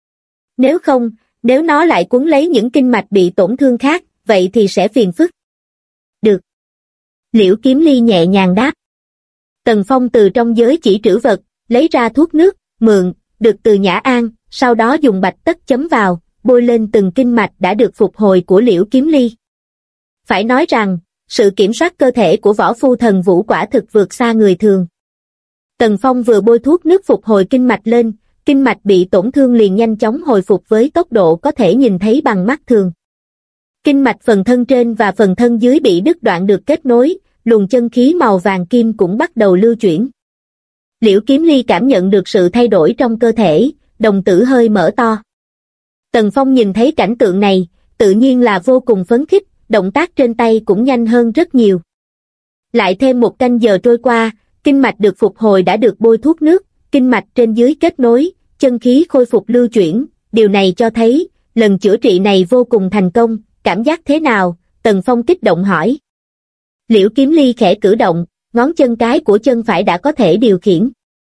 Nếu không, nếu nó lại cuốn lấy những kinh mạch bị tổn thương khác, vậy thì sẽ phiền phức. Được. Liễu Kiếm Ly nhẹ nhàng đáp. Tần Phong từ trong giới chỉ trữ vật, lấy ra thuốc nước, mượn, được từ Nhã An, sau đó dùng bạch tất chấm vào, bôi lên từng kinh mạch đã được phục hồi của Liễu Kiếm Ly. Phải nói rằng, sự kiểm soát cơ thể của võ phu thần vũ quả thực vượt xa người thường. Tần Phong vừa bôi thuốc nước phục hồi kinh mạch lên, kinh mạch bị tổn thương liền nhanh chóng hồi phục với tốc độ có thể nhìn thấy bằng mắt thường. Kinh mạch phần thân trên và phần thân dưới bị đứt đoạn được kết nối, luồng chân khí màu vàng kim cũng bắt đầu lưu chuyển. Liễu Kiếm Ly cảm nhận được sự thay đổi trong cơ thể, đồng tử hơi mở to. Tần Phong nhìn thấy cảnh tượng này, tự nhiên là vô cùng phấn khích, động tác trên tay cũng nhanh hơn rất nhiều. Lại thêm 1 canh giờ trôi qua, kinh mạch được phục hồi đã được bôi thuốc nước, kinh mạch trên dưới kết nối, chân khí khôi phục lưu chuyển, điều này cho thấy, lần chữa trị này vô cùng thành công, cảm giác thế nào? Tần Phong kích động hỏi. Liễu Kiếm Ly khẽ cử động, ngón chân cái của chân phải đã có thể điều khiển.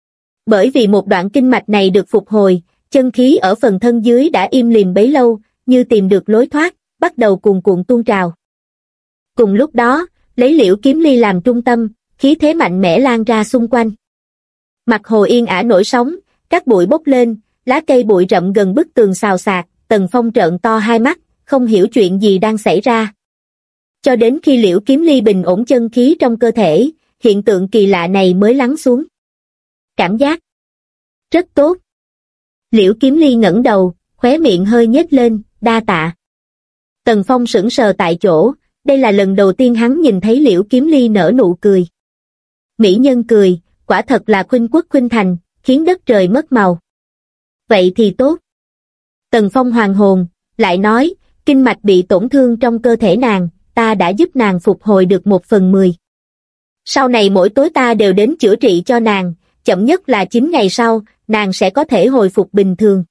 Bởi vì một đoạn kinh mạch này được phục hồi, chân khí ở phần thân dưới đã im lìm bấy lâu, như tìm được lối thoát, bắt đầu cuồn cuộn tuôn trào. Cùng lúc đó, lấy Liễu Kiếm Ly làm trung tâm, khí thế mạnh mẽ lan ra xung quanh. Mặt hồ yên ả nổi sóng, các bụi bốc lên, lá cây bụi rậm gần bức tường xào xạc, Tần Phong trợn to hai mắt, không hiểu chuyện gì đang xảy ra. Cho đến khi Liễu Kiếm Ly bình ổn chân khí trong cơ thể, hiện tượng kỳ lạ này mới lắng xuống. Cảm giác rất tốt. Liễu Kiếm Ly ngẩng đầu, khóe miệng hơi nhếch lên, đa tạ. Tần Phong sững sờ tại chỗ, đây là lần đầu tiên hắn nhìn thấy Liễu Kiếm Ly nở nụ cười. Mỹ nhân cười, quả thật là khuynh quốc khuynh thành, khiến đất trời mất màu. Vậy thì tốt. Tần Phong hoàn hồn, lại nói, kinh mạch bị tổn thương trong cơ thể nàng, ta đã giúp nàng phục hồi được 1/10. Sau này mỗi tối ta đều đến chữa trị cho nàng, chậm nhất là 9 ngày sau, nàng sẽ có thể hồi phục bình thường.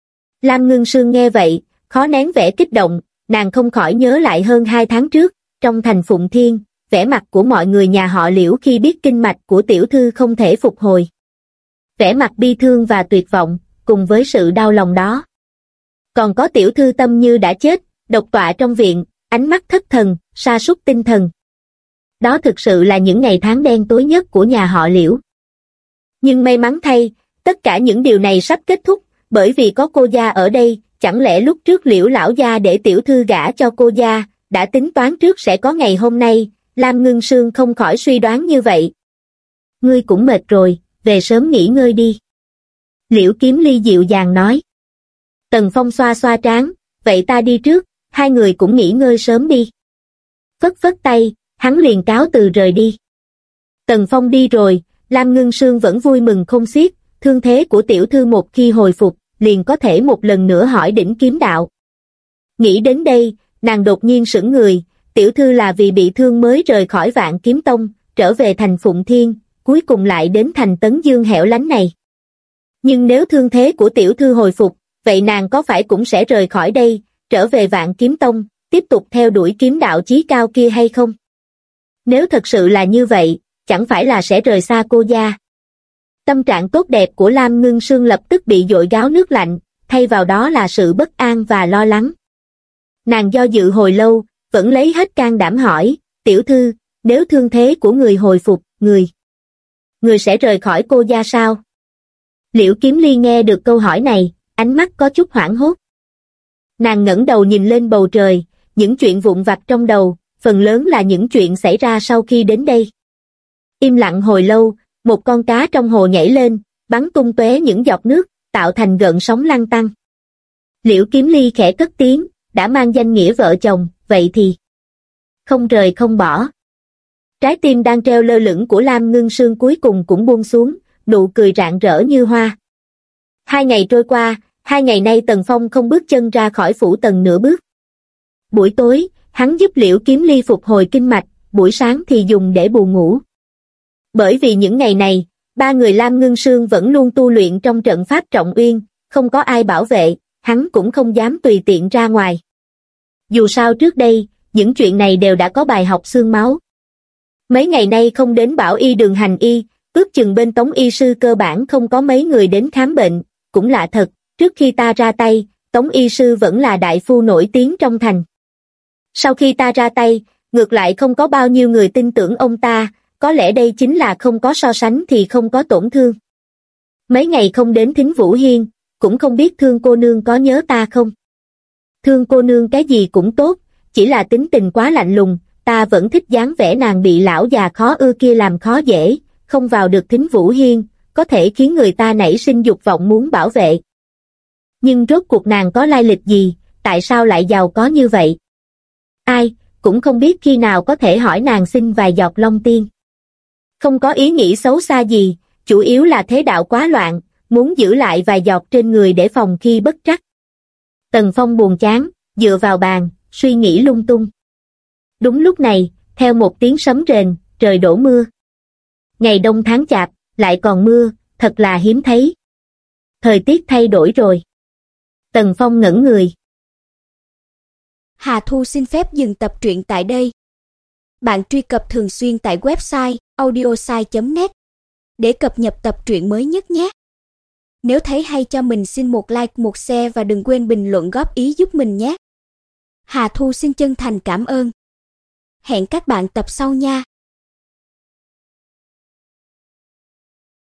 Lam Ngưng Sương nghe vậy, khó nén vẻ kích động, nàng không khỏi nhớ lại hơn 2 tháng trước, trong thành Phụng Thiên, vẻ mặt của mọi người nhà họ Liễu khi biết kinh mạch của tiểu thư không thể phục hồi. Vẻ mặt bi thương và tuyệt vọng, cùng với sự đau lòng đó. Còn có tiểu thư Tâm Như đã chết, độc tọa trong viện, ánh mắt thất thần, sa sút tinh thần. Đó thực sự là những ngày tháng đen tối nhất của nhà họ Liễu. Nhưng may mắn thay, tất cả những điều này sắp kết thúc, bởi vì có cô gia ở đây, chẳng lẽ lúc trước Liễu lão gia để tiểu thư gả cho cô gia, đã tính toán trước sẽ có ngày hôm nay, Lam Ngưng Sương không khỏi suy đoán như vậy. Ngươi cũng mệt rồi, về sớm nghỉ ngơi đi. Liễu Kiếm Ly dịu dàng nói. Tần Phong xoa xoa trán, vậy ta đi trước, hai người cũng nghỉ ngơi sớm đi. Phất phất tay, hắn liền cáo từ rời đi. Tần Phong đi rồi, Lam Ngưng Sương vẫn vui mừng không xiết, thương thế của tiểu thư một khi hồi phục, liền có thể một lần nữa hỏi đỉnh kiếm đạo. Nghĩ đến đây, nàng đột nhiên sững người, tiểu thư là vì bị thương mới rời khỏi Vạn Kiếm Tông, trở về thành Phụng Thiên, cuối cùng lại đến thành Tấn Dương hẻo lánh này. Nhưng nếu thương thế của tiểu thư hồi phục, vậy nàng có phải cũng sẽ rời khỏi đây, trở về Vạn Kiếm Tông, tiếp tục theo đuổi kiếm đạo chí cao kia hay không? Nếu thật sự là như vậy, chẳng phải là sẽ rời xa cô gia. Tâm trạng tốt đẹp của Lam Ngưng Sương lập tức bị dội gáo nước lạnh, thay vào đó là sự bất an và lo lắng. Nàng do dự hồi lâu, vẫn lấy hết can đảm hỏi, tiểu thư, nếu thương thế của người hồi phục, người sẽ rời khỏi cô gia sao? Liễu Kiếm Ly nghe được câu hỏi này, ánh mắt có chút hoảng hốt. Nàng ngẩng đầu nhìn lên bầu trời, những chuyện vụn vặt trong đầu, phần lớn là những chuyện xảy ra sau khi đến đây. Im lặng hồi lâu, một con cá trong hồ nhảy lên, bắn tung tóe những giọt nước, tạo thành gợn sóng lăn tăn. Liễu Kiếm Ly khẽ cất tiếng, đã mang danh nghĩa vợ chồng, vậy thì không rời không bỏ. Trái tim đang treo lơ lửng của Lam Ngưng Sương cuối cùng cũng buông xuống, nụ cười rạng rỡ như hoa. 2 ngày trôi qua, 2 ngày nay Tần Phong không bước chân ra khỏi phủ Tần nửa bước. Buổi tối, hắn giúp Liễu Kiếm Ly phục hồi kinh mạch, buổi sáng thì dùng để bù ngủ. Bởi vì những ngày này, 3 người Lam Ngưng Sương vẫn luôn tu luyện trong trận pháp Trọng Uyên, không có ai bảo vệ, hắn cũng không dám tùy tiện ra ngoài. Dù sao trước đây, những chuyện này đều đã có bài học xương máu. Mấy ngày nay không đến Bảo Y đường hành y, ước chừng bên Tống y sư cơ bản không có mấy người đến khám bệnh, cũng lạ thật, trước khi ta ra tay, Tống y sư vẫn là đại phu nổi tiếng trong thành. Sau khi ta ra tay, ngược lại không có bao nhiêu người tin tưởng ông ta, có lẽ đây chính là không có so sánh thì không có tổn thương. Mấy ngày không đến Thính Vũ Hiên, cũng không biết Thương cô nương có nhớ ta không? Thương cô nương cái gì cũng tốt, chỉ là tính tình quá lạnh lùng, ta vẫn thích dáng vẻ nàng bị lão già khó ưa kia làm khó dễ, không vào được Thính Vũ Hiên, có thể khiến người ta nảy sinh dục vọng muốn bảo vệ. Nhưng rốt cuộc nàng có lai lịch gì, tại sao lại giàu có như vậy? Ai, cũng không biết khi nào có thể hỏi nàng xin vài giọt Long Tiên. Không có ý nghĩ xấu xa gì, chủ yếu là thế đạo quá loạn, muốn giữ lại vài giọt trên người để phòng khi bất trắc. Tần Phong buồn chán, dựa vào bàn, suy nghĩ lung tung. Đúng lúc này, theo một tiếng sấm rền, trời đổ mưa. Ngày đông tháng chạp, lại còn mưa, thật là hiếm thấy. Thời tiết thay đổi rồi. Tần Phong ngẩn người. Hà Thu xin phép dừng tập truyện tại đây. Bạn truy cập thường xuyên tại website audiosai.net để cập nhật tập truyện mới nhất nhé. Nếu thấy hay cho mình xin một like, một share và đừng quên bình luận góp ý giúp mình nhé. Hà Thu xin chân thành cảm ơn. Hẹn các bạn tập sau nha.